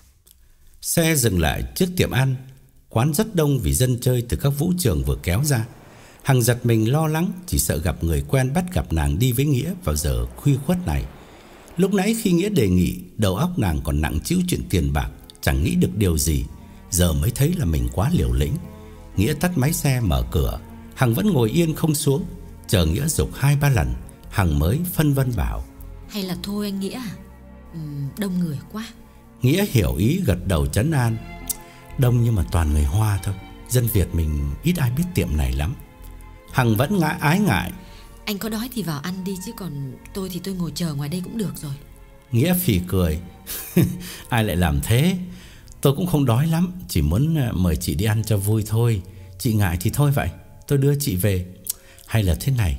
Xe dừng lại trước tiệm ăn. Quán rất đông vì dân chơi từ các vũ trường vừa kéo ra. Hằng giật mình lo lắng, chỉ sợ gặp người quen bắt gặp nàng đi với Nghĩa vào giờ khuya khoắt này. Lúc nãy khi Nghĩa đề nghị, đầu óc nàng còn nặng trĩu chuyện tiền bạc, chẳng nghĩ được điều gì. Giờ mới thấy là mình quá liều lĩnh. Nghĩa tắt máy xe mở cửa. Hằng vẫn ngồi yên không xuống, chờ Nghĩa giục hai ba lần, Hằng mới phân vân bảo: Hay là thôi anh Nghĩa à? Ừ, đông người quá. Nghĩa hiểu ý gật đầu trấn an: Đông nhưng mà toàn người Hoa thôi, dân Việt mình ít ai biết tiệm này lắm. Hằng vẫn ngại ái ngại: Anh có đói thì vào ăn đi, chứ còn tôi thì tôi ngồi chờ ngoài đây cũng được rồi. Nghĩa phì cười: Ai lại làm thế? Tôi cũng không đói lắm, chỉ muốn mời chị đi ăn cho vui thôi. Chị ngại thì thôi vậy, tôi đưa chị về. Hay là thế này,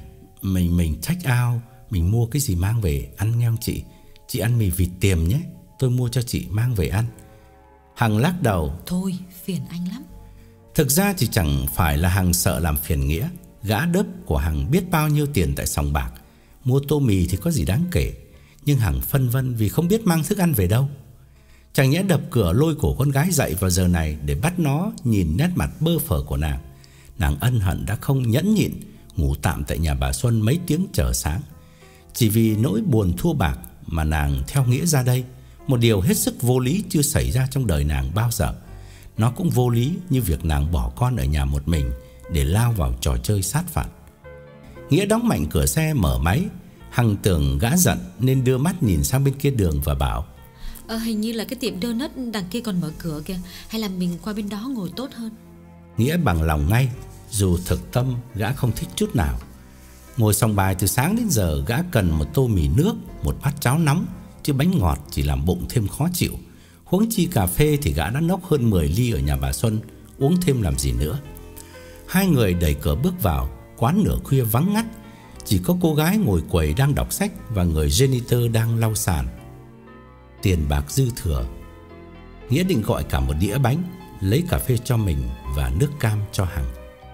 Mình mình check out, mình mua cái gì mang về ăn nghe không chị? Chị ăn mì vịt tiềm nhé, tôi mua cho chị mang về ăn. Hằng lắc đầu. Thôi, phiền anh lắm. Thực ra thì chẳng phải là Hằng sợ làm phiền Nghĩa. Gã đớp của Hằng biết bao nhiêu tiền tại sòng bạc, mua tô mì thì có gì đáng kể. Nhưng Hằng phân vân vì không biết mang thức ăn về đâu. Chẳng nhẽ đập cửa lôi cổ con gái dậy vào giờ này để bắt nó nhìn nét mặt bơ phờ của nàng. Nàng ân hận đã không nhẫn nhịn ngủ tạm tại nhà bà Xuân mấy tiếng chờ sáng. Chỉ vì nỗi buồn thua bạc mà nàng theo Nghĩa ra đây. Một điều hết sức vô lý chưa xảy ra trong đời nàng bao giờ. Nó cũng vô lý như việc nàng bỏ con ở nhà một mình để lao vào trò chơi sát phạt. Nghĩa đóng mạnh cửa xe mở máy. Hằng tưởng gã giận nên đưa mắt nhìn sang bên kia đường và bảo: Ờ, hình như là cái tiệm donut đằng kia còn mở cửa kìa. Hay là mình qua bên đó ngồi tốt hơn? Nghĩa bằng lòng ngay, dù thực tâm gã không thích chút nào. Ngồi sòng bài từ sáng đến giờ, gã cần một tô mì nước, một bát cháo nóng, chứ bánh ngọt chỉ làm bụng thêm khó chịu. Huống chi cà phê thì gã đã nốc hơn mười ly ở nhà bà Xuân, uống thêm làm gì nữa. Hai người đẩy cửa bước vào. Quán nửa khuya vắng ngắt, chỉ có cô gái ngồi quầy đang đọc sách và người janitor đang lau sàn. Tiền bạc dư thừa, Nghĩa định gọi cả một đĩa bánh, lấy cà phê cho mình và nước cam cho Hằng.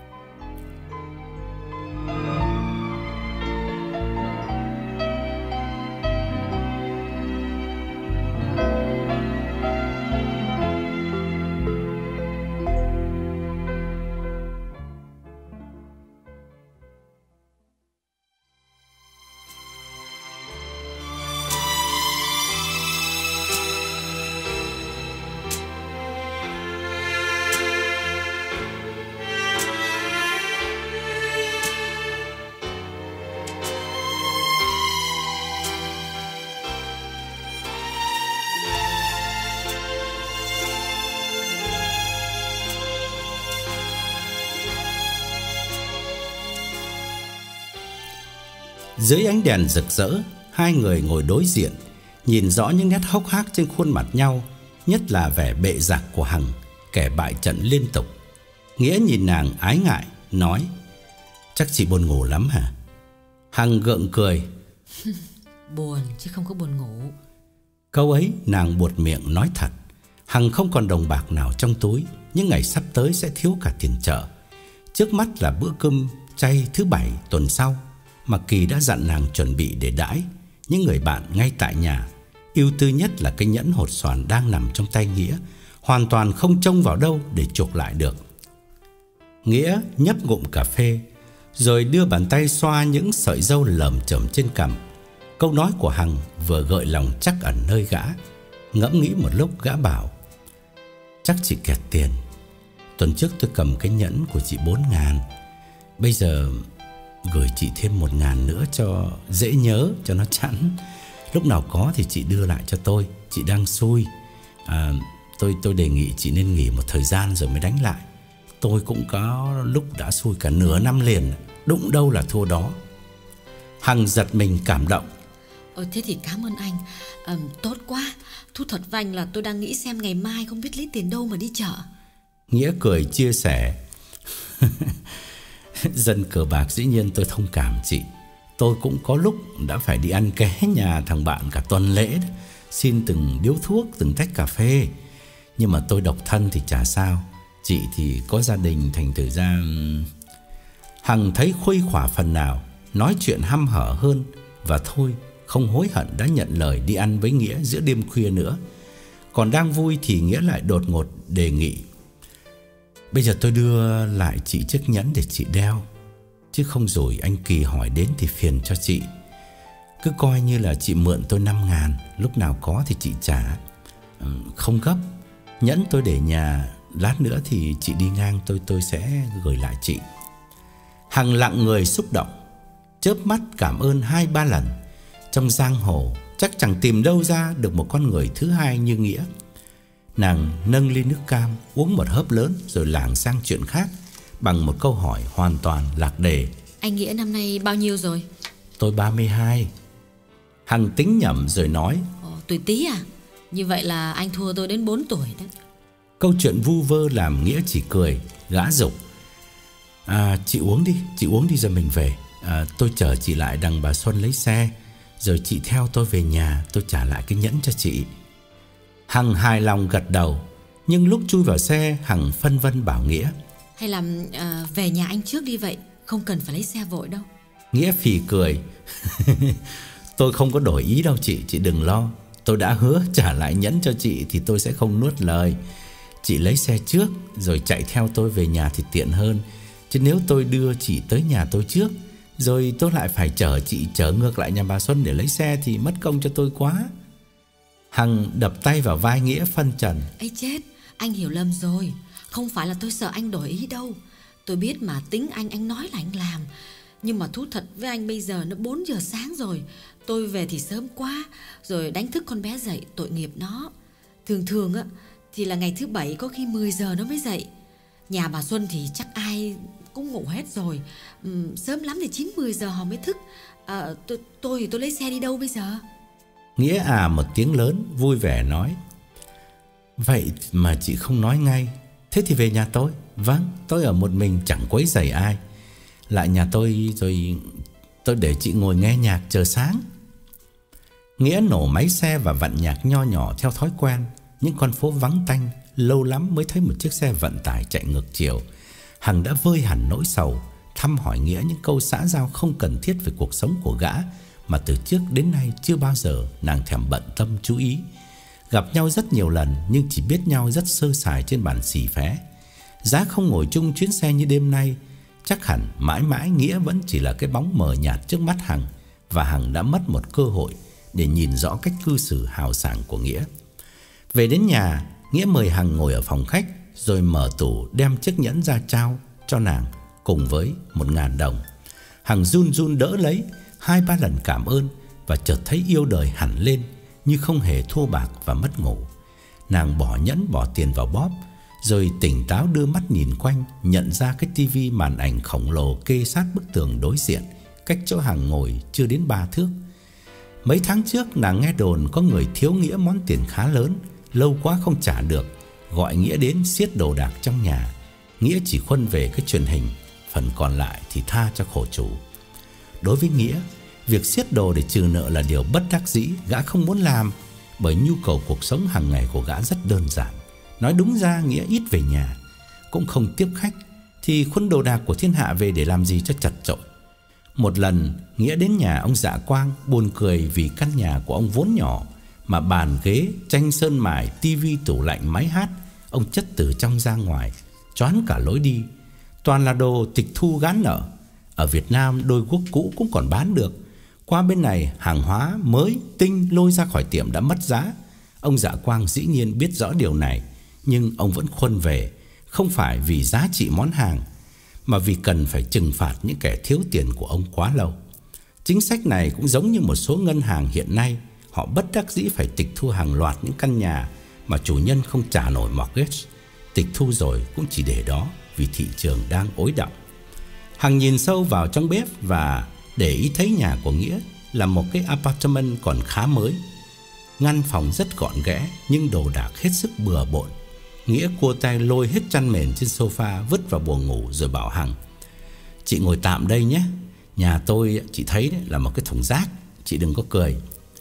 Dưới ánh đèn rực rỡ, hai người ngồi đối diện, nhìn rõ những nét hốc hác trên khuôn mặt nhau, nhất là vẻ bệ rạc của Hằng, kẻ bại trận liên tục. Nghĩa nhìn nàng ái ngại, nói: Chắc chị buồn ngủ lắm hả? Hằng gượng cười. Buồn chứ không có buồn ngủ. Câu ấy nàng buột miệng nói thật. Hằng không còn đồng bạc nào trong túi. Những ngày sắp tới sẽ thiếu cả tiền chợ. Trước mắt là bữa cơm chay thứ bảy tuần sau mà Kỳ đã dặn nàng chuẩn bị để đãi những người bạn ngay tại nhà. Ưu tư nhất là cái nhẫn hột xoàn đang nằm trong tay Nghĩa, hoàn toàn không trông vào đâu để chuộc lại được. Nghĩa nhấp ngụm cà phê, rồi đưa bàn tay xoa những sợi râu lởm chởm trên cằm. Câu nói của Hằng vừa gợi lòng trắc ẩn nơi gã. Ngẫm nghĩ một lúc, gã bảo: Chắc chị kẹt tiền. Tuần trước tôi cầm cái nhẫn của chị bốn ngàn. Bây giờ gửi chị thêm một ngàn nữa cho dễ nhớ, cho nó chẵn. Lúc nào có thì chị đưa lại cho tôi. Chị đang xui. à, Tôi tôi đề nghị chị nên nghỉ một thời gian rồi mới đánh lại. Tôi cũng có lúc đã xui cả nửa năm liền, đụng đâu là thua đó. Hằng giật mình cảm động. Ờ thế thì cảm ơn anh. à, Tốt quá. Thú thật với anh là tôi đang nghĩ xem ngày mai không biết lấy tiền đâu mà đi chợ. Nghĩa cười chia sẻ. Dân cờ bạc dĩ nhiên tôi thông cảm chị. Tôi cũng có lúc đã phải đi ăn ké nhà thằng bạn cả tuần lễ đó, xin từng điếu thuốc, từng tách cà phê. Nhưng mà tôi độc thân thì chả sao. Chị thì có gia đình, thành thử ra... Hằng thấy khuây khỏa phần nào, nói chuyện hăm hở hơn. Và thôi, không hối hận đã nhận lời đi ăn với Nghĩa giữa đêm khuya nữa. Còn đang vui thì Nghĩa lại đột ngột đề nghị: Bây giờ tôi đưa lại chị chiếc nhẫn để chị đeo, chứ không rồi anh Kỳ hỏi đến thì phiền cho chị. Cứ coi như là chị mượn tôi năm ngàn, lúc nào có thì chị trả. Không gấp, nhẫn tôi để nhà, lát nữa thì chị đi ngang tôi tôi sẽ gửi lại chị. Hằng lặng người xúc động, chớp mắt cảm ơn hai ba lần. Trong giang hồ chắc chẳng tìm đâu ra được một con người thứ hai như Nghĩa. Nàng nâng ly nước cam, uống một hớp lớn rồi lảng sang chuyện khác bằng một câu hỏi hoàn toàn lạc đề: Anh Nghĩa năm nay bao nhiêu rồi? Tôi ba mươi hai. Hằng tính nhẩm rồi nói: Ồ, tuổi Tý à? Như vậy là anh thua tôi đến bốn tuổi đấy. Câu chuyện vu vơ làm Nghĩa chỉ cười. Gã dục: À chị uống đi, chị uống đi rồi mình về. à, Tôi chở chị lại đằng bà Xuân lấy xe, rồi chị theo tôi về nhà, tôi trả lại cái nhẫn cho chị. Hằng hài lòng gật đầu. Nhưng lúc chui vào xe, Hằng phân vân bảo Nghĩa: Hay là à, về nhà anh trước đi vậy, không cần phải lấy xe vội đâu. Nghĩa phì cười. Tôi không có đổi ý đâu chị, chị đừng lo. Tôi đã hứa trả lại nhẫn cho chị thì tôi sẽ không nuốt lời. Chị lấy xe trước rồi chạy theo tôi về nhà thì tiện hơn. Chứ nếu tôi đưa chị tới nhà tôi trước, rồi tôi lại phải chở chị trở ngược lại nhà bà Xuân để lấy xe thì mất công cho tôi quá. Hằng đập tay vào vai Nghĩa phân trần: Ấy chết, anh hiểu lầm rồi. Không phải là tôi sợ anh đổi ý đâu. Tôi biết mà, tính anh, anh nói là anh làm. Nhưng mà thú thật với anh, bây giờ nó bốn giờ sáng rồi. Tôi về thì sớm quá, rồi đánh thức con bé dậy, tội nghiệp nó. Thường thường á thì là ngày thứ bảy có khi mười giờ nó mới dậy. Nhà bà Xuân thì chắc ai cũng ngủ hết rồi. uhm, Sớm lắm thì chín mười giờ họ mới thức. à, tôi, tôi tôi lấy xe đi đâu bây giờ? Nghĩa à một tiếng lớn, vui vẻ nói: Vậy mà chị không nói ngay. Thế thì về nhà tôi. Vâng, tôi ở một mình chẳng quấy rầy ai. Lại nhà tôi rồi tôi để chị ngồi nghe nhạc chờ sáng. Nghĩa nổ máy xe và vặn nhạc nho nhỏ theo thói quen. Những con phố vắng tanh, lâu lắm mới thấy một chiếc xe vận tải chạy ngược chiều. Hằng đã vơi hẳn nỗi sầu, thăm hỏi Nghĩa những câu xã giao không cần thiết về cuộc sống của gã mà từ trước đến nay chưa bao giờ nàng thèm bận tâm chú ý. Gặp nhau rất nhiều lần nhưng chỉ biết nhau rất sơ sài trên bàn xì phé. Giá không ngồi chung chuyến xe như đêm nay, chắc hẳn mãi mãi Nghĩa vẫn chỉ là cái bóng mờ nhạt trước mắt Hằng, và Hằng đã mất một cơ hội để nhìn rõ cách cư xử hào sảng của Nghĩa. Về đến nhà, Nghĩa mời Hằng ngồi ở phòng khách, rồi mở tủ đem chiếc nhẫn ra trao cho nàng cùng với một ngàn đồng. Hằng run run đỡ lấy, hai ba lần cảm ơn và chợt thấy yêu đời hẳn lên, như không hề thua bạc và mất ngủ. Nàng bỏ nhẫn bỏ tiền vào bóp, rồi tỉnh táo đưa mắt nhìn quanh, nhận ra cái tivi màn ảnh khổng lồ kê sát bức tường đối diện, cách chỗ Hằng ngồi chưa đến ba thước. Mấy tháng trước nàng nghe đồn có người thiếu Nghĩa món tiền khá lớn, lâu quá không trả được, gọi Nghĩa đến xiết đồ đạc trong nhà. Nghĩa chỉ khuân về cái truyền hình, phần còn lại thì tha cho khổ chủ. Đối với Nghĩa, việc xiết đồ để trừ nợ là điều bất đắc dĩ, gã không muốn làm, bởi nhu cầu cuộc sống hàng ngày của gã rất đơn giản. Nói đúng ra Nghĩa ít về nhà, cũng không tiếp khách, thì khuân đồ đạc của thiên hạ về để làm gì cho chật chội. Một lần Nghĩa đến nhà ông Dạ Quang, buồn cười vì căn nhà của ông vốn nhỏ, mà bàn ghế, tranh sơn mài, tivi, tủ lạnh, máy hát ông chất từ trong ra ngoài, choán cả lối đi. Toàn là đồ tịch thu gán nợ. Ở Việt Nam đôi guốc cũ cũng còn bán được, qua bên này hàng hóa mới tinh lôi ra khỏi tiệm đã mất giá. Ông Dạ Quang dĩ nhiên biết rõ điều này, nhưng ông vẫn khuân về, không phải vì giá trị món hàng, mà vì cần phải trừng phạt những kẻ thiếu tiền của ông quá lâu. Chính sách này cũng giống như một số ngân hàng hiện nay, họ bất đắc dĩ phải tịch thu hàng loạt những căn nhà mà chủ nhân không trả nổi mortgage. Tịch thu rồi cũng chỉ để đó, vì thị trường đang ối động. Hằng nhìn sâu vào trong bếp và để ý thấy nhà của Nghĩa là một cái apartment còn khá mới. Ngăn phòng rất gọn ghẽ nhưng đồ đạc hết sức bừa bộn. Nghĩa cua tay lôi hết chăn mền trên sofa vứt vào buồng ngủ rồi bảo Hằng: Chị ngồi tạm đây nhé, nhà tôi chị thấy đấy là một cái thùng rác, chị đừng có cười.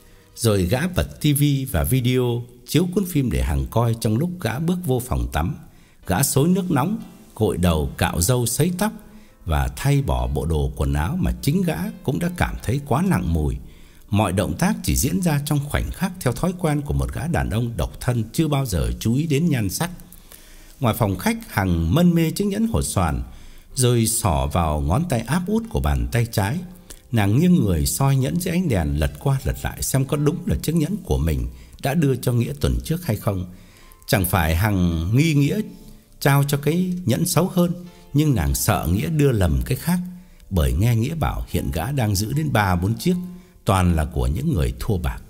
Rồi gã bật tivi và video chiếu cuốn phim để Hằng coi trong lúc gã bước vô phòng tắm. Gã xối nước nóng, gội đầu, cạo râu, sấy tóc và thay bỏ bộ đồ quần áo mà chính gã cũng đã cảm thấy quá nặng mùi. Mọi động tác chỉ diễn ra trong khoảnh khắc theo thói quen của một gã đàn ông độc thân chưa bao giờ chú ý đến nhan sắc. Ngoài phòng khách, Hằng mân mê chiếc nhẫn hột xoàn, rồi xỏ vào ngón tay áp út của bàn tay trái. Nàng nghiêng người soi nhẫn dưới ánh đèn, lật qua lật lại xem có đúng là chiếc nhẫn của mình đã đưa cho Nghĩa tuần trước hay không. Chẳng phải Hằng nghi Nghĩa trao cho cái nhẫn xấu hơn, nhưng nàng sợ Nghĩa đưa lầm cái khác, bởi nghe Nghĩa bảo hiện gã đang giữ đến ba bốn chiếc, toàn là của những người thua bạc.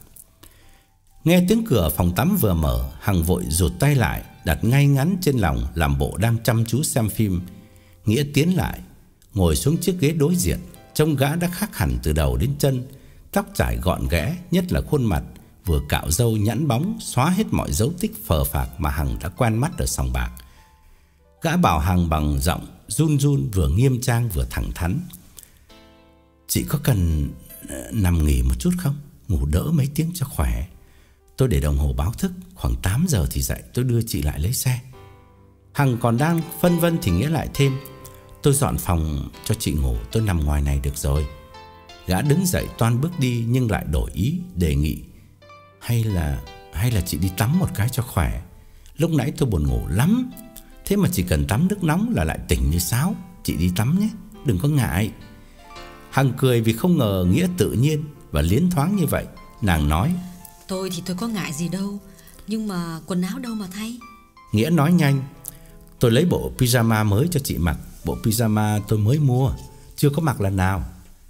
Nghe tiếng cửa phòng tắm vừa mở, Hằng vội rụt tay lại, đặt ngay ngắn trên lòng, làm bộ đang chăm chú xem phim. Nghĩa tiến lại, ngồi xuống chiếc ghế đối diện. Trông gã đã khác hẳn từ đầu đến chân, tóc trải gọn ghẽ, nhất là khuôn mặt vừa cạo râu nhẵn bóng, xóa hết mọi dấu tích phờ phạc mà Hằng đã quen mắt ở sòng bạc. Gã bảo Hằng bằng giọng run run, vừa nghiêm trang vừa thẳng thắn: Chị có cần nằm nghỉ một chút không? Ngủ đỡ mấy tiếng cho khỏe. Tôi để đồng hồ báo thức, khoảng tám giờ thì dậy, tôi đưa chị lại lấy xe. Hằng còn đang phân vân thì Nghĩa lại thêm: Tôi dọn phòng cho chị ngủ, tôi nằm ngoài này được rồi. Gã đứng dậy toan bước đi nhưng lại đổi ý, đề nghị: Hay là hay là chị đi tắm một cái cho khỏe. Lúc nãy tôi buồn ngủ lắm, thế mà chỉ cần tắm nước nóng là lại tỉnh như sáo. Chị đi tắm nhé, đừng có ngại. Hằng cười vì không ngờ Nghĩa tự nhiên và liến thoáng như vậy. Nàng nói: Tôi thì tôi có ngại gì đâu, nhưng mà quần áo đâu mà thay? Nghĩa nói nhanh: Tôi lấy bộ pyjama mới cho chị mặc. Bộ pyjama tôi mới mua, chưa có mặc lần nào.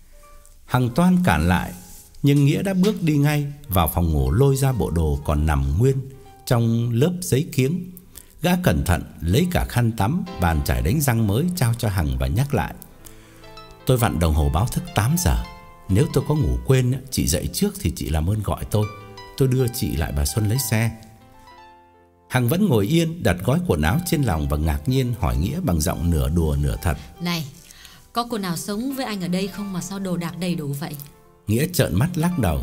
Hằng toan cản lại, nhưng Nghĩa đã bước đi ngay vào phòng ngủ, lôi ra bộ đồ còn nằm nguyên trong lớp giấy kiếng. Gã cẩn thận lấy cả khăn tắm, bàn chải đánh răng mới trao cho Hằng và nhắc lại: Tôi vặn đồng hồ báo thức tám giờ. Nếu tôi có ngủ quên, chị dậy trước thì chị làm ơn gọi tôi. Tôi đưa chị lại bà Xuân lấy xe. Hằng vẫn ngồi yên, đặt gói quần áo trên lòng và ngạc nhiên hỏi Nghĩa bằng giọng nửa đùa nửa thật: Này, có cô nào sống với anh ở đây không mà sao đồ đạc đầy đủ vậy? Nghĩa trợn mắt lắc đầu: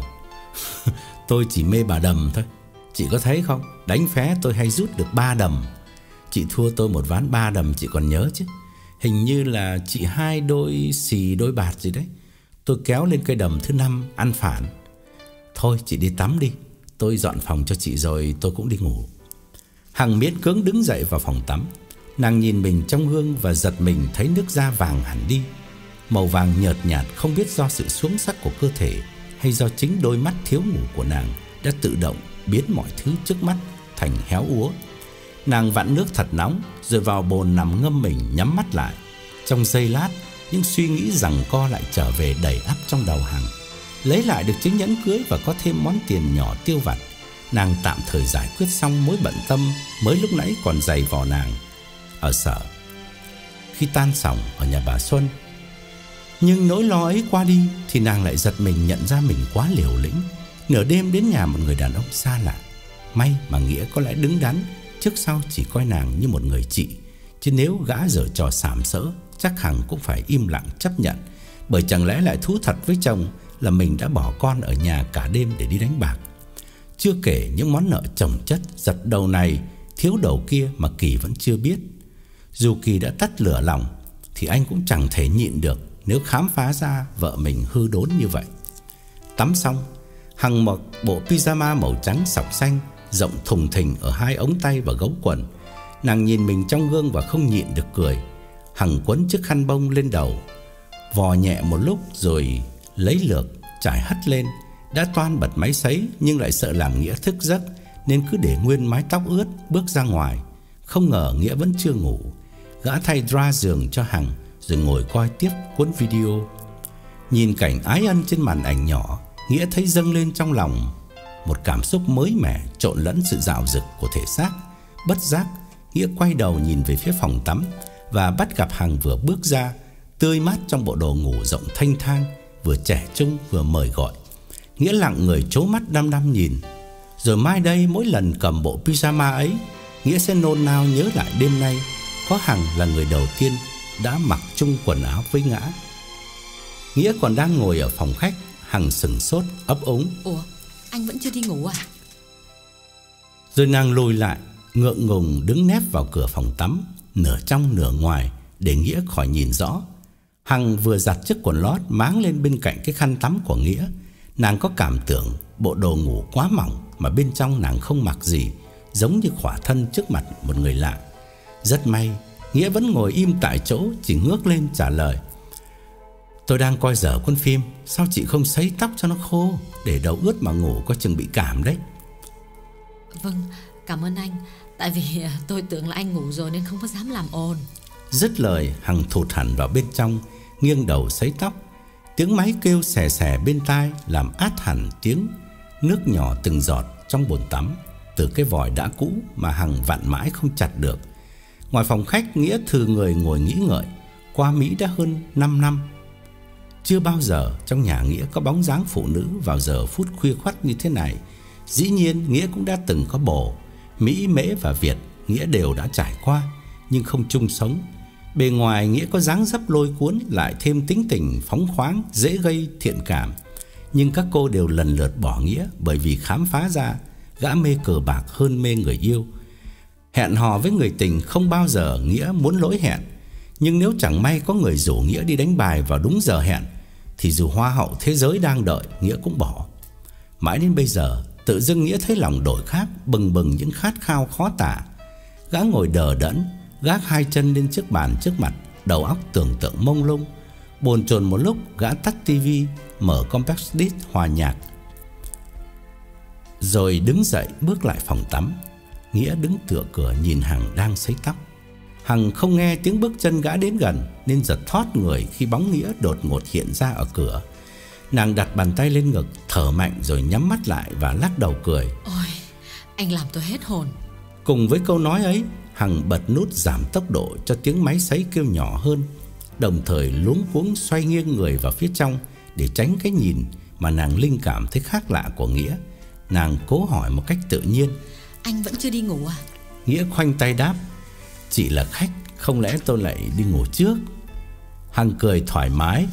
Tôi chỉ mê bà đầm thôi. Chị có thấy không, đánh phé tôi hay rút được ba đầm. Chị thua tôi một ván ba đầm chị còn nhớ chứ. Hình như là chị hai đôi xì đôi bạt gì đấy. Tôi kéo lên cây đầm thứ năm ăn phản. Thôi chị đi tắm đi, tôi dọn phòng cho chị rồi tôi cũng đi ngủ. Hằng miễn cưỡng đứng dậy vào phòng tắm. Nàng nhìn mình trong gương và giật mình thấy nước da vàng hẳn đi. Màu vàng nhợt nhạt, không biết do sự xuống sắc của cơ thể hay do chính đôi mắt thiếu ngủ của nàng đã tự động biến mọi thứ trước mắt thành héo úa. Nàng vặn nước thật nóng rồi vào bồn nằm ngâm mình, nhắm mắt lại. Trong giây lát, những suy nghĩ giằng co lại trở về đầy ắp trong đầu Hằng. Lấy lại được chiếc nhẫn cưới và có thêm món tiền nhỏ tiêu vặt, nàng tạm thời giải quyết xong mối bận tâm mới lúc nãy còn dày vò nàng ở sở khi tan sòng ở nhà bà Xuân. Nhưng nỗi lo ấy qua đi thì nàng lại giật mình nhận ra mình quá liều lĩnh, nửa đêm đến nhà một người đàn ông xa lạ. May mà Nghĩa có lẽ đứng đắn, trước sau chỉ coi nàng như một người chị, chứ nếu gã giở trò sàm sỡ chắc Hằng cũng phải im lặng chấp nhận. Bởi chẳng lẽ lại thú thật với chồng là mình đã bỏ con ở nhà cả đêm để đi đánh bạc. Chưa kể những món nợ chồng chất, giật đầu này thiếu đầu kia mà Kỳ vẫn chưa biết. Dù Kỳ đã tắt lửa lòng thì anh cũng chẳng thể nhịn được nếu khám phá ra vợ mình hư đốn như vậy. Tắm xong, Hằng mặc bộ pyjama màu trắng sọc xanh, rộng thùng thình ở hai ống tay và gấu quần. Nàng nhìn mình trong gương và không nhịn được cười. Hằng quấn chiếc khăn bông lên đầu, vò nhẹ một lúc rồi lấy lược trải hất lên. Đã toan bật máy sấy nhưng lại sợ làm Nghĩa thức giấc nên cứ để nguyên mái tóc ướt bước ra ngoài. Không ngờ Nghĩa vẫn chưa ngủ. Gã thay dra giường cho Hằng rồi ngồi coi tiếp cuốn video. Nhìn cảnh ái ân trên màn ảnh nhỏ, Nghĩa thấy dâng lên trong lòng một cảm xúc mới mẻ trộn lẫn sự dạo dực của thể xác. Bất giác, Nghĩa quay đầu nhìn về phía phòng tắm và bắt gặp Hằng vừa bước ra, tươi mát trong bộ đồ ngủ rộng thanh thang, vừa trẻ trung vừa mời gọi. Nghĩa lặng người trố mắt đăm đăm nhìn. Rồi mai đây mỗi lần cầm bộ pyjama ấy, Nghĩa sẽ nôn nao nhớ lại đêm nay có Hằng là người đầu tiên đã mặc chung quần áo với gã. Nghĩa còn đang ngồi ở phòng khách, Hằng sửng sốt ấp úng: Ủa, anh vẫn chưa đi ngủ à? Rồi nàng lùi lại, ngượng ngùng đứng nép vào cửa phòng tắm, nửa trong nửa ngoài để Nghĩa khỏi nhìn rõ. Hằng vừa giặt chiếc quần lót máng lên bên cạnh cái khăn tắm của Nghĩa. Nàng có cảm tưởng bộ đồ ngủ quá mỏng mà bên trong nàng không mặc gì, giống như khỏa thân trước mặt một người lạ. Rất may, Nghĩa vẫn ngồi im tại chỗ, chỉ ngước lên trả lời: Tôi đang coi dở cuốn phim, sao chị không sấy tóc cho nó khô, để đầu ướt mà ngủ có chừng bị cảm đấy. Vâng, cảm ơn anh. Tại vì tôi tưởng là anh ngủ rồi nên không có dám làm ồn. Dứt lời, Hằng thụt hẳn vào bên trong, nghiêng đầu sấy tóc. Tiếng máy kêu xè xè bên tai làm át hẳn tiếng nước nhỏ từng giọt trong bồn tắm từ cái vòi đã cũ mà Hằng vặn mãi không chặt được. Ngoài phòng khách, Nghĩa thư người ngồi nghĩ ngợi. Qua Mỹ đã hơn năm năm, chưa bao giờ trong nhà Nghĩa có bóng dáng phụ nữ vào giờ phút khuya khoắt như thế này. Dĩ nhiên Nghĩa cũng đã từng có bồ. Mỹ, Mễ và Việt Nghĩa đều đã trải qua, nhưng không chung sống. Bề ngoài Nghĩa có dáng dấp lôi cuốn, lại thêm tính tình phóng khoáng, dễ gây thiện cảm. Nhưng các cô đều lần lượt bỏ Nghĩa, bởi vì khám phá ra gã mê cờ bạc hơn mê người yêu. Hẹn hò với người tình không bao giờ Nghĩa muốn lỗi hẹn. Nhưng nếu chẳng may có người rủ Nghĩa đi đánh bài vào đúng giờ hẹn, thì dù hoa hậu thế giới đang đợi, Nghĩa cũng bỏ. Mãi đến bây giờ, tự dưng Nghĩa thấy lòng đổi khác, bừng bừng những khát khao khó tả. Gã ngồi đờ đẫn, gác hai chân lên chiếc bàn trước mặt, đầu óc tưởng tượng mông lung. Bồn chồn một lúc, gã tắt tivi, mở compact disc hòa nhạc, rồi đứng dậy bước lại phòng tắm. Nghĩa đứng tựa cửa nhìn Hằng đang sấy tóc. Hằng không nghe tiếng bước chân gã đến gần, nên giật thót người khi bóng Nghĩa đột ngột hiện ra ở cửa. Nàng đặt bàn tay lên ngực, thở mạnh rồi nhắm mắt lại và lắc đầu cười. Ôi, anh làm tôi hết hồn. Cùng với câu nói ấy, Hằng bật nút giảm tốc độ cho tiếng máy sấy kêu nhỏ hơn, đồng thời luống cuống xoay nghiêng người vào phía trong để tránh cái nhìn mà nàng linh cảm thấy khác lạ của Nghĩa. Nàng cố hỏi một cách tự nhiên. Anh vẫn chưa đi ngủ à? Nghĩa khoanh tay đáp. Chị là khách, không lẽ tôi lại đi ngủ trước? Hằng cười thoải mái.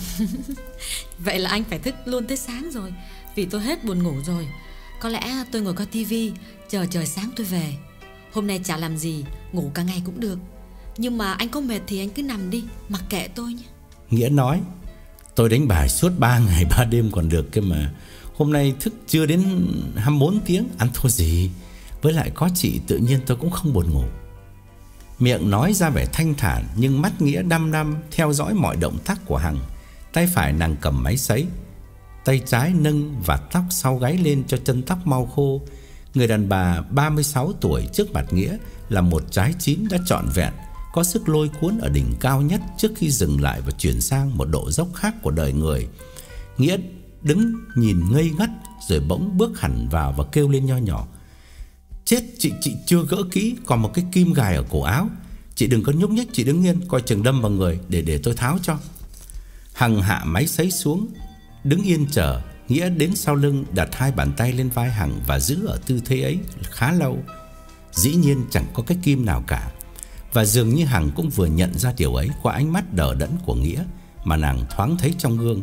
Vậy là anh phải thức luôn tới sáng rồi, vì tôi hết buồn ngủ rồi. Có lẽ tôi ngồi coi tivi, chờ trời sáng tôi về. Hôm nay chả làm gì, ngủ cả ngày cũng được. Nhưng mà anh có mệt thì anh cứ nằm đi, mặc kệ tôi nhé. Nghĩa nói. Tôi đánh bài suốt ba ngày ba đêm còn được cơ mà. Hôm nay thức chưa đến hai mươi bốn tiếng, ăn thua gì. Với lại có chị tự nhiên tôi cũng không buồn ngủ. Miệng nói ra vẻ thanh thản, nhưng mắt Nghĩa đăm đăm theo dõi mọi động tác của Hằng. Tay phải nàng cầm máy sấy, tay trái nâng vạt tóc sau gáy lên cho chân tóc mau khô. Người đàn bà ba mươi sáu tuổi trước mặt Nghĩa là một trái chín đã trọn vẹn, có sức lôi cuốn ở đỉnh cao nhất trước khi dừng lại và chuyển sang một độ dốc khác của đời người. Nghĩa đứng nhìn ngây ngất, rồi bỗng bước hẳn vào và kêu lên nho nhỏ. Chết, chị chị chưa gỡ kỹ, còn một cái kim gài ở cổ áo. Chị đừng có nhúc nhích, chị đứng yên, coi chừng đâm vào người, để để tôi tháo cho. Hằng hạ máy sấy xuống, đứng yên chờ. Nghĩa đến sau lưng, đặt hai bàn tay lên vai Hằng và giữ ở tư thế ấy khá lâu. Dĩ nhiên chẳng có cái kim nào cả. Và dường như Hằng cũng vừa nhận ra điều ấy qua ánh mắt đờ đẫn của Nghĩa mà nàng thoáng thấy trong gương.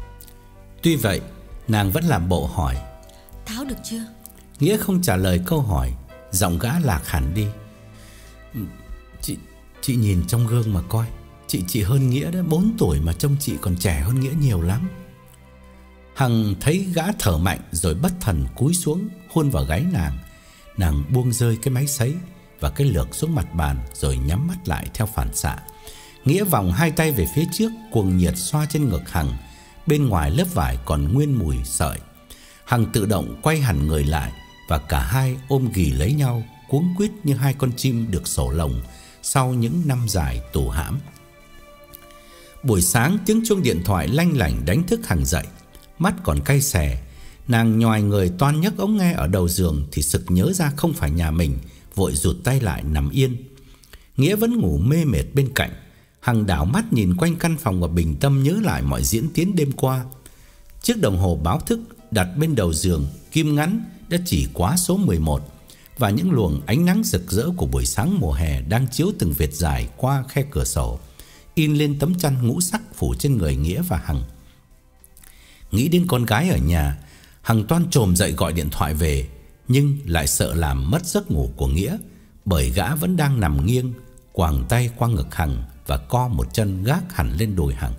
Tuy vậy, nàng vẫn làm bộ hỏi. Tháo được chưa? Nghĩa không trả lời câu hỏi, giọng gã lạc hẳn đi. Chị chị nhìn trong gương mà coi. Chị chị hơn Nghĩa đó, bốn tuổi mà trông chị còn trẻ hơn Nghĩa nhiều lắm. Hằng thấy gã thở mạnh rồi bất thần cúi xuống hôn vào gáy nàng. Nàng buông rơi cái máy sấy và cái lược xuống mặt bàn, rồi nhắm mắt lại theo phản xạ. Nghĩa vòng hai tay về phía trước, cuồng nhiệt xoa trên ngực Hằng. Bên ngoài lớp vải còn nguyên mùi sợi. Hằng tự động quay hẳn người lại, và cả hai ôm ghì lấy nhau, cuống quýt như hai con chim được sổ lồng sau những năm dài tù hãm. Buổi sáng, tiếng chuông điện thoại lanh lảnh đánh thức Hằng dậy. Mắt còn cay xè, nàng nhoài người toan nhấc ống nghe ở đầu giường thì sực nhớ ra không phải nhà mình, vội rụt tay lại nằm yên. Nghĩa vẫn ngủ mê mệt bên cạnh. Hằng đảo mắt nhìn quanh căn phòng và bình tâm nhớ lại mọi diễn tiến đêm qua. Chiếc đồng hồ báo thức đặt bên đầu giường kim ngắn đã chỉ quá số mười một, và những luồng ánh nắng rực rỡ của buổi sáng mùa hè đang chiếu từng vệt dài qua khe cửa sổ, in lên tấm chăn ngũ sắc phủ trên người Nghĩa và Hằng. Nghĩ đến con gái ở nhà, Hằng toan chồm dậy gọi điện thoại về, nhưng lại sợ làm mất giấc ngủ của Nghĩa, bởi gã vẫn đang nằm nghiêng, quàng tay qua ngực Hằng và co một chân gác hẳn lên đùi Hằng.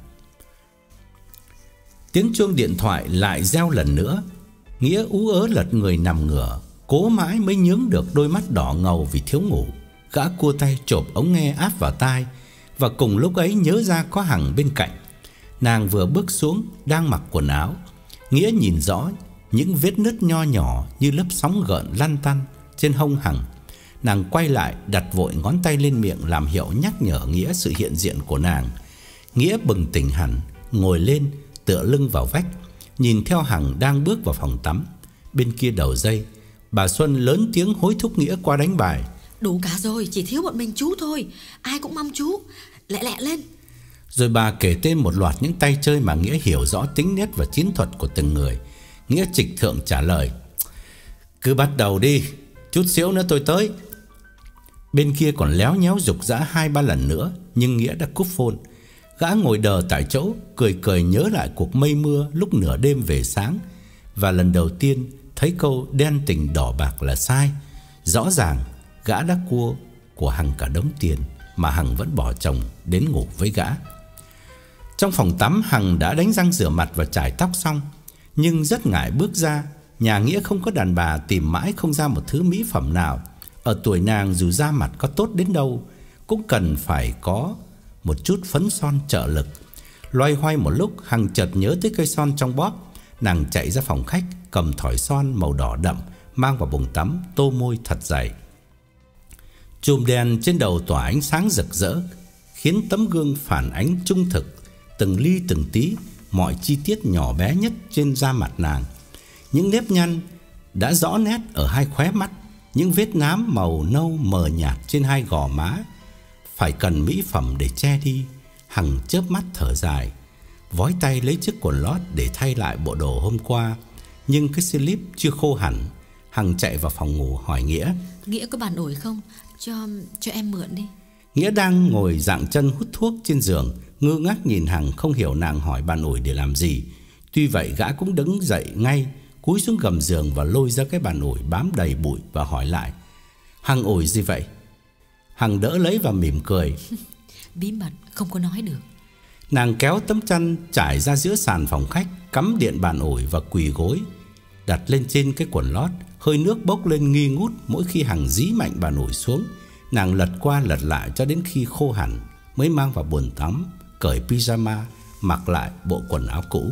Tiếng chuông điện thoại lại reo lần nữa. Nghĩa ú ớ lật người nằm ngửa, cố mãi mới nhướng được đôi mắt đỏ ngầu vì thiếu ngủ. Gã cua tay chộp ống nghe áp vào tai, và cùng lúc ấy nhớ ra có Hằng bên cạnh. Nàng vừa bước xuống, đang mặc quần áo. Nghĩa nhìn rõ những vết nứt nho nhỏ như lớp sóng gợn lăn tăn trên hông Hằng. Nàng quay lại, đặt vội ngón tay lên miệng làm hiệu nhắc nhở Nghĩa sự hiện diện của nàng. Nghĩa bừng tỉnh hẳn, ngồi lên, tựa lưng vào vách, nhìn theo Hằng đang bước vào phòng tắm. Bên kia đầu dây, bà Xuân lớn tiếng hối thúc Nghĩa qua đánh bài. Đủ cả rồi, chỉ thiếu một mình chú thôi. Ai cũng mong chú, lẹ lẹ lên. Rồi bà kể tên một loạt những tay chơi mà Nghĩa hiểu rõ tính nét và chiến thuật của từng người. Nghĩa trịch thượng trả lời. Cứ bắt đầu đi, chút xíu nữa tôi tới. Bên kia còn léo nhéo giục giã hai ba lần nữa, nhưng Nghĩa đã cúp phone. Gã ngồi đờ tại chỗ, cười cười nhớ lại cuộc mây mưa lúc nửa đêm về sáng, và lần đầu tiên thấy câu đen tình đỏ bạc là sai. Rõ ràng gã đã cua của Hằng cả đống tiền, mà Hằng vẫn bỏ chồng đến ngủ với gã. Trong phòng tắm, Hằng đã đánh răng rửa mặt và chải tóc xong, nhưng rất ngại bước ra. Nhà Nghĩa không có đàn bà, tìm mãi không ra một thứ mỹ phẩm nào. Ở tuổi nàng, dù da mặt có tốt đến đâu cũng cần phải có một chút phấn son trợ lực. Loay hoay một lúc, Hằng chợt nhớ tới cây son trong bóp. Nàng chạy ra phòng khách, cầm thỏi son màu đỏ đậm, mang vào bồn tắm, tô môi thật dày. Chùm đèn trên đầu tỏa ánh sáng rực rỡ, khiến tấm gương phản ánh trung thực từng ly từng tí mọi chi tiết nhỏ bé nhất trên da mặt nàng. Những nếp nhăn đã rõ nét ở hai khóe mắt, những vết nám màu nâu mờ nhạt trên hai gò má phải cần mỹ phẩm để che đi. Hằng chớp mắt thở dài, vói tay lấy chiếc quần lót để thay lại bộ đồ hôm qua, nhưng cái slip chưa khô hẳn. Hằng chạy vào phòng ngủ hỏi Nghĩa: Nghĩa có bàn ủi không? Cho cho em mượn đi. Nghĩa đang ngồi dạng chân hút thuốc trên giường, ngơ ngác nhìn Hằng, không hiểu nàng hỏi bàn ủi để làm gì. Tuy vậy gã cũng đứng dậy ngay, cúi xuống gầm giường và lôi ra cái bàn ủi bám đầy bụi và hỏi lại: Hằng ủi gì vậy? Hằng đỡ lấy và mỉm cười. Bí mật không có nói được. Nàng kéo tấm chăn trải ra giữa sàn phòng khách, cắm điện bàn ủi và quỳ gối đặt lên trên cái quần lót. Hơi nước bốc lên nghi ngút mỗi khi Hằng dí mạnh bàn ủi xuống. Nàng lật qua lật lại cho đến khi khô hẳn, mới mang vào bồn tắm, cởi pyjama, mặc lại bộ quần áo cũ.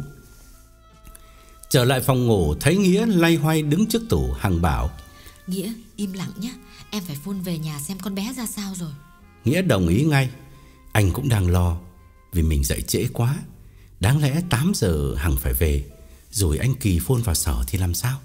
Trở lại phòng ngủ, thấy Nghĩa loay hoay đứng trước tủ. Hằng bảo: Nghĩa im lặng nhé, em phải phone về nhà xem con bé ra sao rồi. Nghĩa đồng ý ngay. Anh cũng đang lo vì mình dậy trễ quá. Đáng lẽ tám giờ Hằng phải về, rồi anh Kỳ phone vào sở thì làm sao?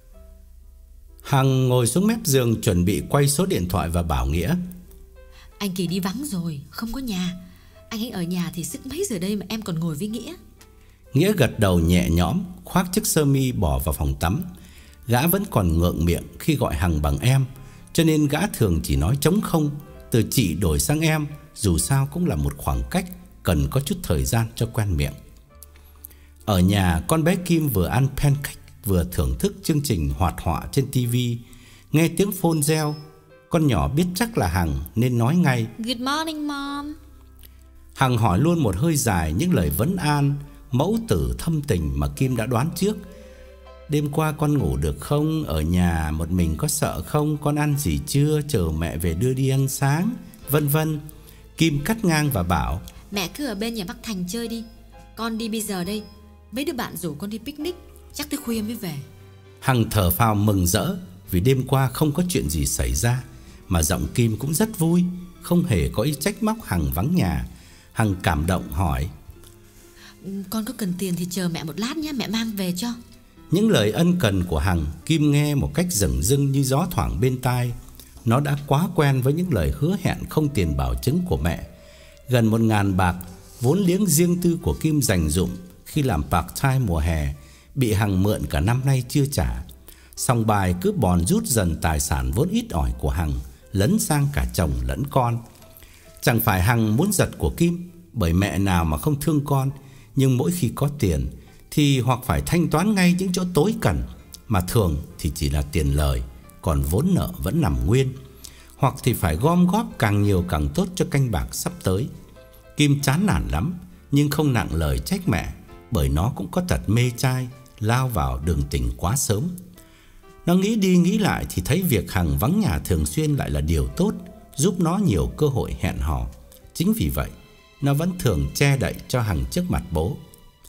Hằng ngồi xuống mép giường chuẩn bị quay số điện thoại và bảo Nghĩa: Anh Kỳ đi vắng rồi, không có nhà. Anh ấy ở nhà thì sức mấy giờ đây mà em còn ngồi với Nghĩa. Nghĩa gật đầu nhẹ nhõm, khoác chiếc sơ mi bỏ vào phòng tắm. Gã vẫn còn ngượng miệng khi gọi Hằng bằng em, cho nên gã thường chỉ nói trống không, từ chị đổi sang em. Dù sao cũng là một khoảng cách, cần có chút thời gian cho quen miệng. Ở nhà, con bé Kim vừa ăn pancake vừa thưởng thức chương trình hoạt họa trên tivi. Nghe tiếng phone reo, con nhỏ biết chắc là Hằng nên nói ngay: Good morning mom. Hằng hỏi luôn một hơi dài những lời vấn an, mẫu tử thâm tình mà Kim đã đoán trước. Đêm qua con ngủ được không? Ở nhà một mình có sợ không? Con ăn gì chưa? Chờ mẹ về đưa đi ăn sáng, vân vân. Kim cắt ngang và bảo: Mẹ cứ ở bên nhà bác Thành chơi đi, con đi bây giờ đây. Mấy đứa bạn rủ con đi picnic, chắc tới khuya mới về. Hằng thở phào mừng rỡ vì đêm qua không có chuyện gì xảy ra, mà giọng Kim cũng rất vui, không hề có ý trách móc Hằng vắng nhà. Hằng cảm động hỏi: Con có cần tiền thì chờ mẹ một lát nhé, mẹ mang về cho. Những lời ân cần của Hằng, Kim nghe một cách dửng dưng như gió thoảng bên tai. Nó đã quá quen với những lời hứa hẹn không tiền bảo chứng của mẹ. Gần một ngàn bạc vốn liếng riêng tư của Kim dành dụm khi làm part-time mùa hè, bị Hằng mượn cả năm nay chưa trả. Sòng bài cứ bòn rút dần tài sản vốn ít ỏi của Hằng, lấn sang cả chồng lẫn con. Chẳng phải Hằng muốn giật của Kim, bởi mẹ nào mà không thương con. Nhưng mỗi khi có tiền thì hoặc phải thanh toán ngay những chỗ tối cần, mà thường thì chỉ là tiền lời, còn vốn nợ vẫn nằm nguyên. Hoặc thì phải gom góp càng nhiều càng tốt cho canh bạc sắp tới. Kim chán nản lắm, nhưng không nặng lời trách mẹ, bởi nó cũng có tật mê trai, lao vào đường tình quá sớm. Nó nghĩ đi nghĩ lại thì thấy việc Hằng vắng nhà thường xuyên lại là điều tốt, giúp nó nhiều cơ hội hẹn hò. Chính vì vậy nó vẫn thường che đậy cho Hằng trước mặt bố.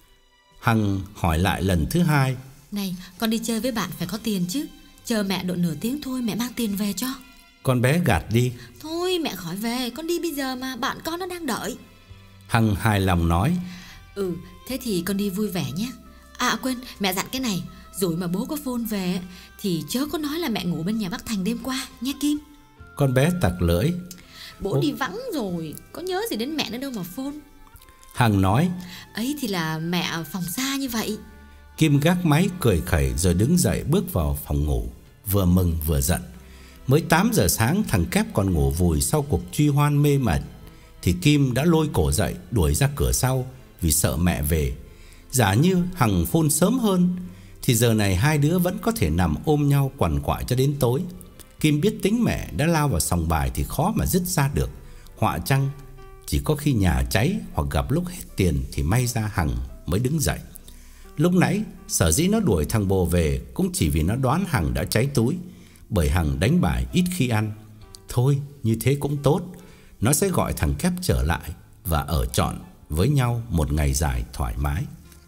Hằng hỏi lại lần thứ hai: Này, con đi chơi với bạn phải có tiền chứ. Chờ mẹ độ nửa tiếng thôi, mẹ mang tiền về cho. Con bé gạt đi: Thôi mẹ khỏi về, con đi bây giờ mà, bạn con nó đang đợi. Hằng hài lòng nói: Ừ, thế thì con đi vui vẻ nhé. À quên, mẹ dặn cái này, rồi mà bố có phone về thì chớ có nói là mẹ ngủ bên nhà bác Thành đêm qua, nghe Kim. Con bé tặc lưỡi: Bố Ô... đi vắng rồi, có nhớ gì đến mẹ nữa đâu mà phone. Hằng nói: Ấy thì là mẹ phòng xa như vậy. Kim gác máy cười khẩy rồi đứng dậy bước vào phòng ngủ, vừa mừng vừa giận. Mới tám giờ sáng thằng Kép còn ngủ vùi sau cuộc truy hoan mê mệt thì Kim đã lôi cổ dậy đuổi ra cửa sau vì sợ mẹ về. Giả như Hằng phôn sớm hơn thì giờ này hai đứa vẫn có thể nằm ôm nhau quằn quại cho đến tối. Kim biết tính mẹ đã lao vào sòng bài thì khó mà dứt ra được. Họa chăng chỉ có khi nhà cháy hoặc gặp lúc hết tiền thì may ra Hằng mới đứng dậy. Lúc nãy sở dĩ nó đuổi thằng bồ về cũng chỉ vì nó đoán Hằng đã cháy túi, bởi Hằng đánh bài ít khi ăn. Thôi như thế cũng tốt, nó sẽ gọi thằng Kép trở lại và ở trọn với nhau một ngày dài thoải mái.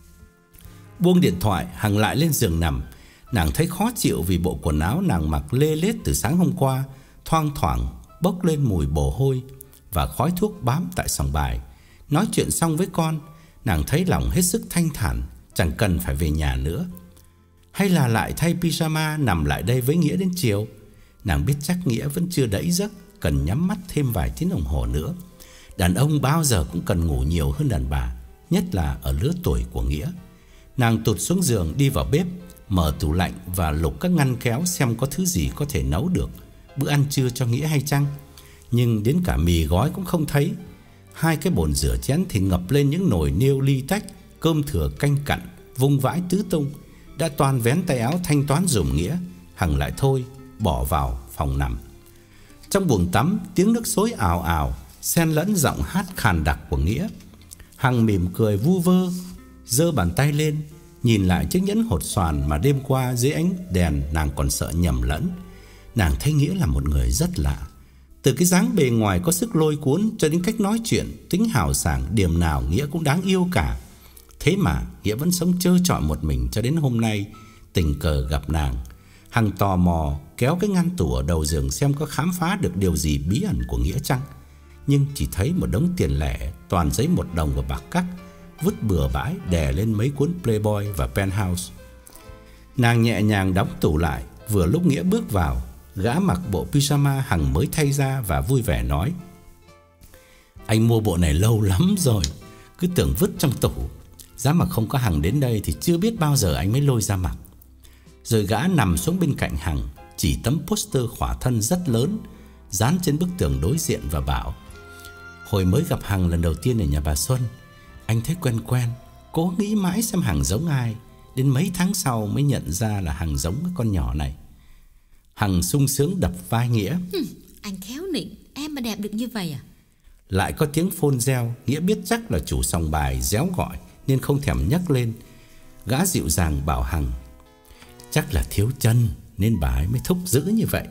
Buông điện thoại, Hằng lại lên giường nằm. Nàng thấy khó chịu vì bộ quần áo nàng mặc lê lết từ sáng hôm qua thoang thoảng bốc lên mùi bồ hôi và khói thuốc bám tại sòng bài. Nói chuyện xong với con, nàng thấy lòng hết sức thanh thản, chẳng cần phải về nhà nữa. Hay là lại thay pyjama nằm lại đây với Nghĩa đến chiều? Nàng biết chắc Nghĩa vẫn chưa đẫy giấc, cần nhắm mắt thêm vài tiếng đồng hồ nữa. Đàn ông bao giờ cũng cần ngủ nhiều hơn đàn bà, nhất là ở lứa tuổi của Nghĩa. Nàng tụt xuống giường đi vào bếp, mở tủ lạnh và lục các ngăn kéo xem có thứ gì có thể nấu được bữa ăn trưa cho Nghĩa hay chăng. Nhưng đến cả mì gói cũng không thấy. Hai cái bồn rửa chén thì ngập lên những nồi niêu ly tách, cơm thừa canh cặn vung vãi tứ tung. Đã toan vén tay áo thanh toán giùm Nghĩa, Hằng lại thôi bỏ vào phòng nằm. Trong buồng tắm, tiếng nước xối ào ào xen lẫn giọng hát khàn đặc của Nghĩa. Hằng mỉm cười vu vơ, giơ bàn tay lên, nhìn lại chiếc nhẫn hột xoàn mà đêm qua dưới ánh đèn nàng còn sợ nhầm lẫn. Nàng thấy Nghĩa là một người rất lạ. Từ cái dáng bề ngoài có sức lôi cuốn cho đến cách nói chuyện, tính hào sảng, điểm nào Nghĩa cũng đáng yêu cả. Thế mà Nghĩa vẫn sống trơ trọi một mình cho đến hôm nay tình cờ gặp nàng. Hằng tò mò kéo cái ngăn tủ ở đầu giường xem có khám phá được điều gì bí ẩn của Nghĩa chăng. Nhưng chỉ thấy một đống tiền lẻ toàn giấy một đồng và bạc cắt vứt bừa bãi đè lên mấy cuốn Playboy và Penthouse. Nàng nhẹ nhàng đóng tủ lại. Vừa lúc Nghĩa bước vào, gã mặc bộ pyjama Hằng mới thay ra và vui vẻ nói: "Anh mua bộ này lâu lắm rồi, cứ tưởng vứt trong tủ. Giá mà không có Hằng đến đây thì chưa biết bao giờ anh mới lôi ra mặc." Rồi gã nằm xuống bên cạnh Hằng, chỉ tấm poster khỏa thân rất lớn dán trên bức tường đối diện và bảo: "Hồi mới gặp Hằng lần đầu tiên ở nhà bà Xuân, anh thấy quen quen, cố nghĩ mãi xem Hằng giống ai. Đến mấy tháng sau mới nhận ra là Hằng giống cái con nhỏ này." Hằng sung sướng đập vai Nghĩa: Hừm, anh khéo nịnh, em mà đẹp được như vậy à? Lại có tiếng phone reo. Nghĩa biết chắc là chủ sòng bài réo gọi nên không thèm nhắc lên. Gã dịu dàng bảo Hằng: "Chắc là thiếu chân nên bà ấy mới thúc dữ như vậy.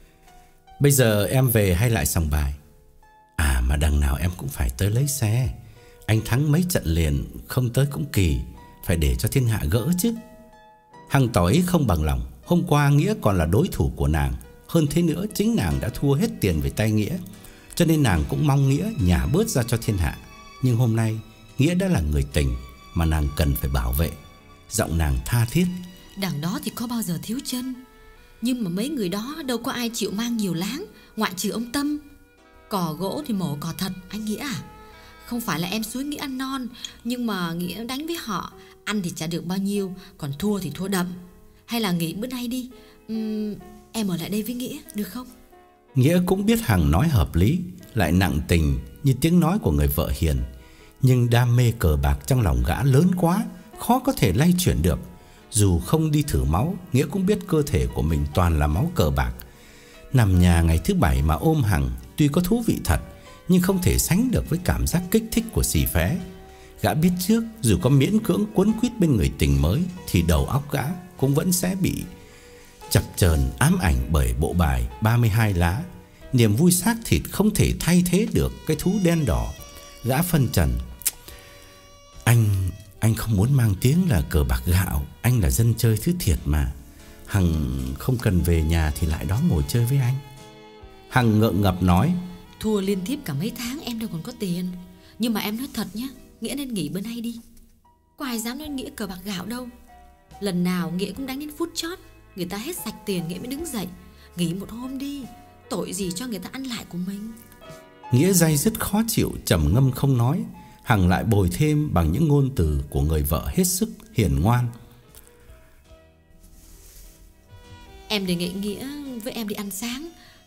Bây giờ em về hay lại sòng bài?" "À mà đằng nào em cũng phải tới lấy xe. Anh thắng mấy trận liền, không tới cũng kỳ, phải để cho thiên hạ gỡ chứ." Hằng tỏ ý không bằng lòng. Hôm qua Nghĩa còn là đối thủ của nàng. Hơn thế nữa, chính nàng đã thua hết tiền về tay Nghĩa, cho nên nàng cũng mong Nghĩa nhả bớt ra cho thiên hạ. Nhưng hôm nay Nghĩa đã là người tình mà nàng cần phải bảo vệ. Giọng nàng tha thiết: "Đằng đó thì có bao giờ thiếu chân. Nhưng mà mấy người đó đâu có ai chịu mang nhiều láng, ngoại trừ ông Tâm. Cò gỗ thì mổ cò thật, anh Nghĩa à. Không phải là em xúi Nghĩa ăn non, nhưng mà Nghĩa đánh với họ, ăn thì chả được bao nhiêu, còn thua thì thua đậm. Hay là nghỉ bữa nay đi, uhm, em ở lại đây với Nghĩa, được không?" Nghĩa cũng biết Hằng nói hợp lý, lại nặng tình như tiếng nói của người vợ hiền. Nhưng đam mê cờ bạc trong lòng gã lớn quá, khó có thể lay chuyển được. Dù không đi thử máu, Nghĩa cũng biết cơ thể của mình toàn là máu cờ bạc. Nằm nhà ngày thứ bảy mà ôm Hằng tuy có thú vị thật, nhưng không thể sánh được với cảm giác kích thích của xì phé. Gã biết trước dù có miễn cưỡng quấn quýt bên người tình mới thì đầu óc gã cũng vẫn sẽ bị chập chờn ám ảnh bởi bộ bài ba mươi hai lá. Niềm vui xác thịt không thể thay thế được cái thú đen đỏ. Gã phân trần: Anh Anh không muốn mang tiếng là cờ bạc gạo. Anh là dân chơi thứ thiệt mà. Hằng không cần về nhà thì lại đó ngồi chơi với anh. Hằng ngượng ngập nói: Thua liên tiếp cả mấy tháng em đâu còn có tiền. Nhưng mà em nói thật nhé, Nghĩa nên nghỉ bữa nay đi. Có ai dám nói Nghĩa cờ bạc gạo đâu. Lần nào Nghĩa cũng đánh đến phút chót, người ta hết sạch tiền Nghĩa mới đứng dậy. Nghỉ một hôm đi, tội gì cho người ta ăn lại của mình. Nghĩa day dứt khó chịu, trầm ngâm không nói. Hằng lại bồi thêm bằng những ngôn từ của người vợ hết sức hiền ngoan: Em đề nghị Nghĩa với em đi ăn sáng,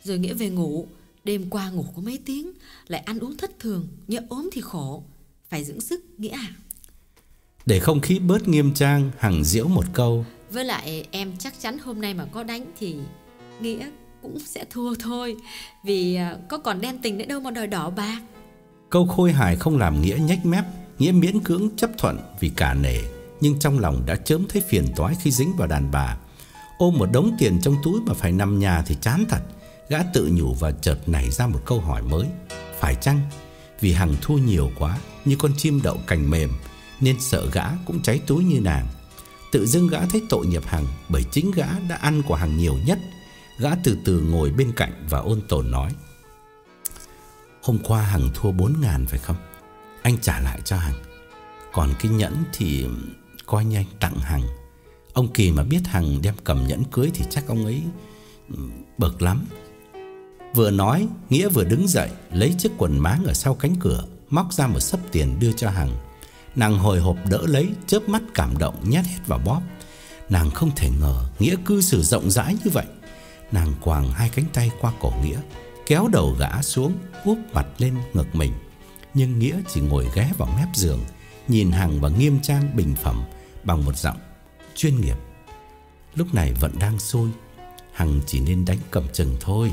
Rồi Nghĩa về ngủ. Đêm qua ngủ có mấy tiếng, lại ăn uống thất thường, nhỡ ốm thì khổ. Phải dưỡng sức Nghĩa à. Để không khí bớt nghiêm trang, Hằng giễu một câu: Với lại em chắc chắn hôm nay mà có đánh thì Nghĩa cũng sẽ thua thôi. Vì có còn đen tình nữa đâu mà đòi đỏ bạc. Câu khôi hài không làm Nghĩa nhếch mép. Nghĩa miễn cưỡng chấp thuận vì cả nể, nhưng trong lòng đã chớm thấy phiền toái khi dính vào đàn bà. Ôm một đống tiền trong túi mà phải nằm nhà thì chán thật. Gã tự nhủ và chợt nảy ra một câu hỏi mới. Phải chăng vì Hằng thua nhiều quá, như con chim đậu cành mềm, nên sợ gã cũng cháy túi như nàng? Tự dưng gã thấy tội nghiệp Hằng, bởi chính gã đã ăn của Hằng nhiều nhất. Gã từ từ ngồi bên cạnh và ôn tồn nói: Hôm qua Hằng thua bốn ngàn phải không? Anh trả lại cho Hằng. Còn cái nhẫn thì coi như anh tặng Hằng. Ông Kỳ mà biết Hằng đem cầm nhẫn cưới thì chắc ông ấy bực lắm. Vừa nói, Nghĩa vừa đứng dậy, lấy chiếc quần máng ở sau cánh cửa, móc ra một xấp tiền đưa cho Hằng. Nàng hồi hộp đỡ lấy, chớp mắt cảm động nhét hết vào bóp. Nàng không thể ngờ Nghĩa cư xử rộng rãi như vậy. Nàng quàng hai cánh tay qua cổ Nghĩa, kéo đầu gã xuống, úp mặt lên ngực mình. Nhưng Nghĩa chỉ ngồi ghé vào mép giường, nhìn Hằng và nghiêm trang bình phẩm bằng một giọng chuyên nghiệp. Lúc này vẫn đang sôi, Hằng chỉ nên đánh cầm chừng thôi.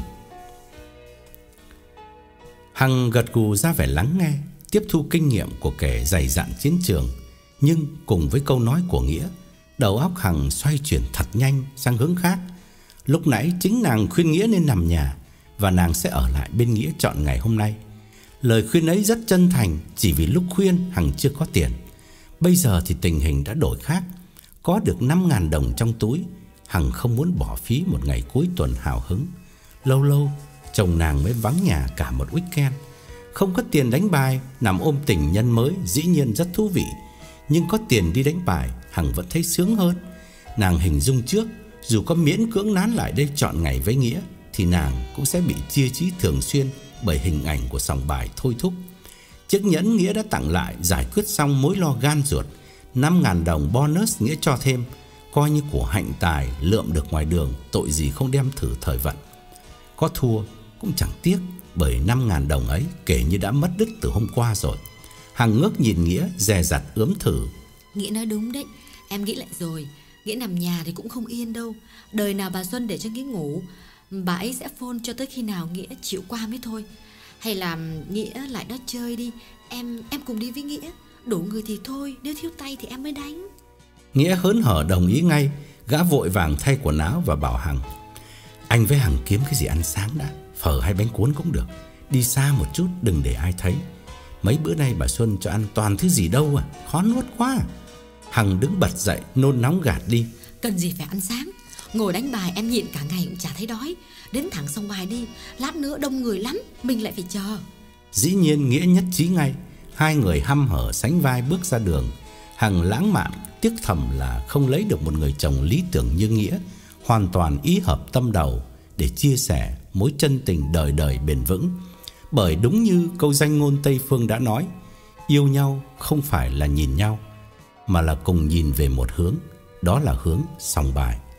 Hằng gật gù ra vẻ lắng nghe, tiếp thu kinh nghiệm của kẻ dày dặn chiến trường. Nhưng cùng với câu nói của Nghĩa, đầu óc Hằng xoay chuyển thật nhanh sang hướng khác. Lúc nãy chính nàng khuyên Nghĩa nên nằm nhà, và nàng sẽ ở lại bên Nghĩa trọn ngày hôm nay. Lời khuyên ấy rất chân thành, chỉ vì lúc khuyên Hằng chưa có tiền. Bây giờ thì tình hình đã đổi khác. Có được năm ngàn đồng trong túi, Hằng không muốn bỏ phí một ngày cuối tuần hào hứng. Lâu lâu chồng nàng mới vắng nhà cả một weekend. Không có tiền đánh bài, nằm ôm tình nhân mới dĩ nhiên rất thú vị. Nhưng có tiền đi đánh bài, Hằng vẫn thấy sướng hơn. Nàng hình dung trước, dù có miễn cưỡng nán lại đây trọn ngày với Nghĩa, thì nàng cũng sẽ bị chia trí thường xuyên bởi hình ảnh của sòng bài thôi thúc. Chiếc nhẫn Nghĩa đã tặng lại giải quyết xong mối lo gan ruột. Năm ngàn đồng bonus Nghĩa cho thêm, coi như của hạnh tài lượm được ngoài đường, tội gì không đem thử thời vận. Có thua cũng chẳng tiếc, bởi năm ngàn đồng ấy kể như đã mất đứt từ hôm qua rồi. Hằng ngước nhìn Nghĩa dè dặt ướm thử: Nghĩa nói đúng đấy, em nghĩ lại rồi. Nghĩa nằm nhà thì cũng không yên đâu. Đời nào bà Xuân để cho Nghĩa ngủ, bà ấy sẽ phone cho tới khi nào Nghĩa chịu qua mới thôi. Hay là Nghĩa lại đó chơi đi, Em em cùng đi với Nghĩa. Đủ người thì thôi, nếu thiếu tay thì em mới đánh. Nghĩa hớn hở đồng ý ngay. Gã vội vàng thay quần áo và bảo Hằng: Anh với Hằng kiếm cái gì ăn sáng đã, phở hay bánh cuốn cũng được. Đi xa một chút đừng để ai thấy. Mấy bữa nay bà Xuân cho ăn toàn thứ gì đâu à, khó nuốt quá. Hằng đứng bật dậy nôn nóng gạt đi: Cần gì phải ăn sáng, ngồi đánh bài em nhịn cả ngày cũng chả thấy đói. Đến thẳng sông bài đi, lát nữa đông người lắm, mình lại phải chờ. Dĩ nhiên Nghĩa nhất trí ngay. Hai người hăm hở sánh vai bước ra đường. Hằng lãng mạn tiếc thầm là không lấy được một người chồng lý tưởng như Nghĩa, hoàn toàn ý hợp tâm đầu để chia sẻ mối chân tình đời đời bền vững. Bởi đúng như câu danh ngôn Tây Phương đã nói, yêu nhau không phải là nhìn nhau, mà là cùng nhìn về một hướng, đó là hướng sòng bài.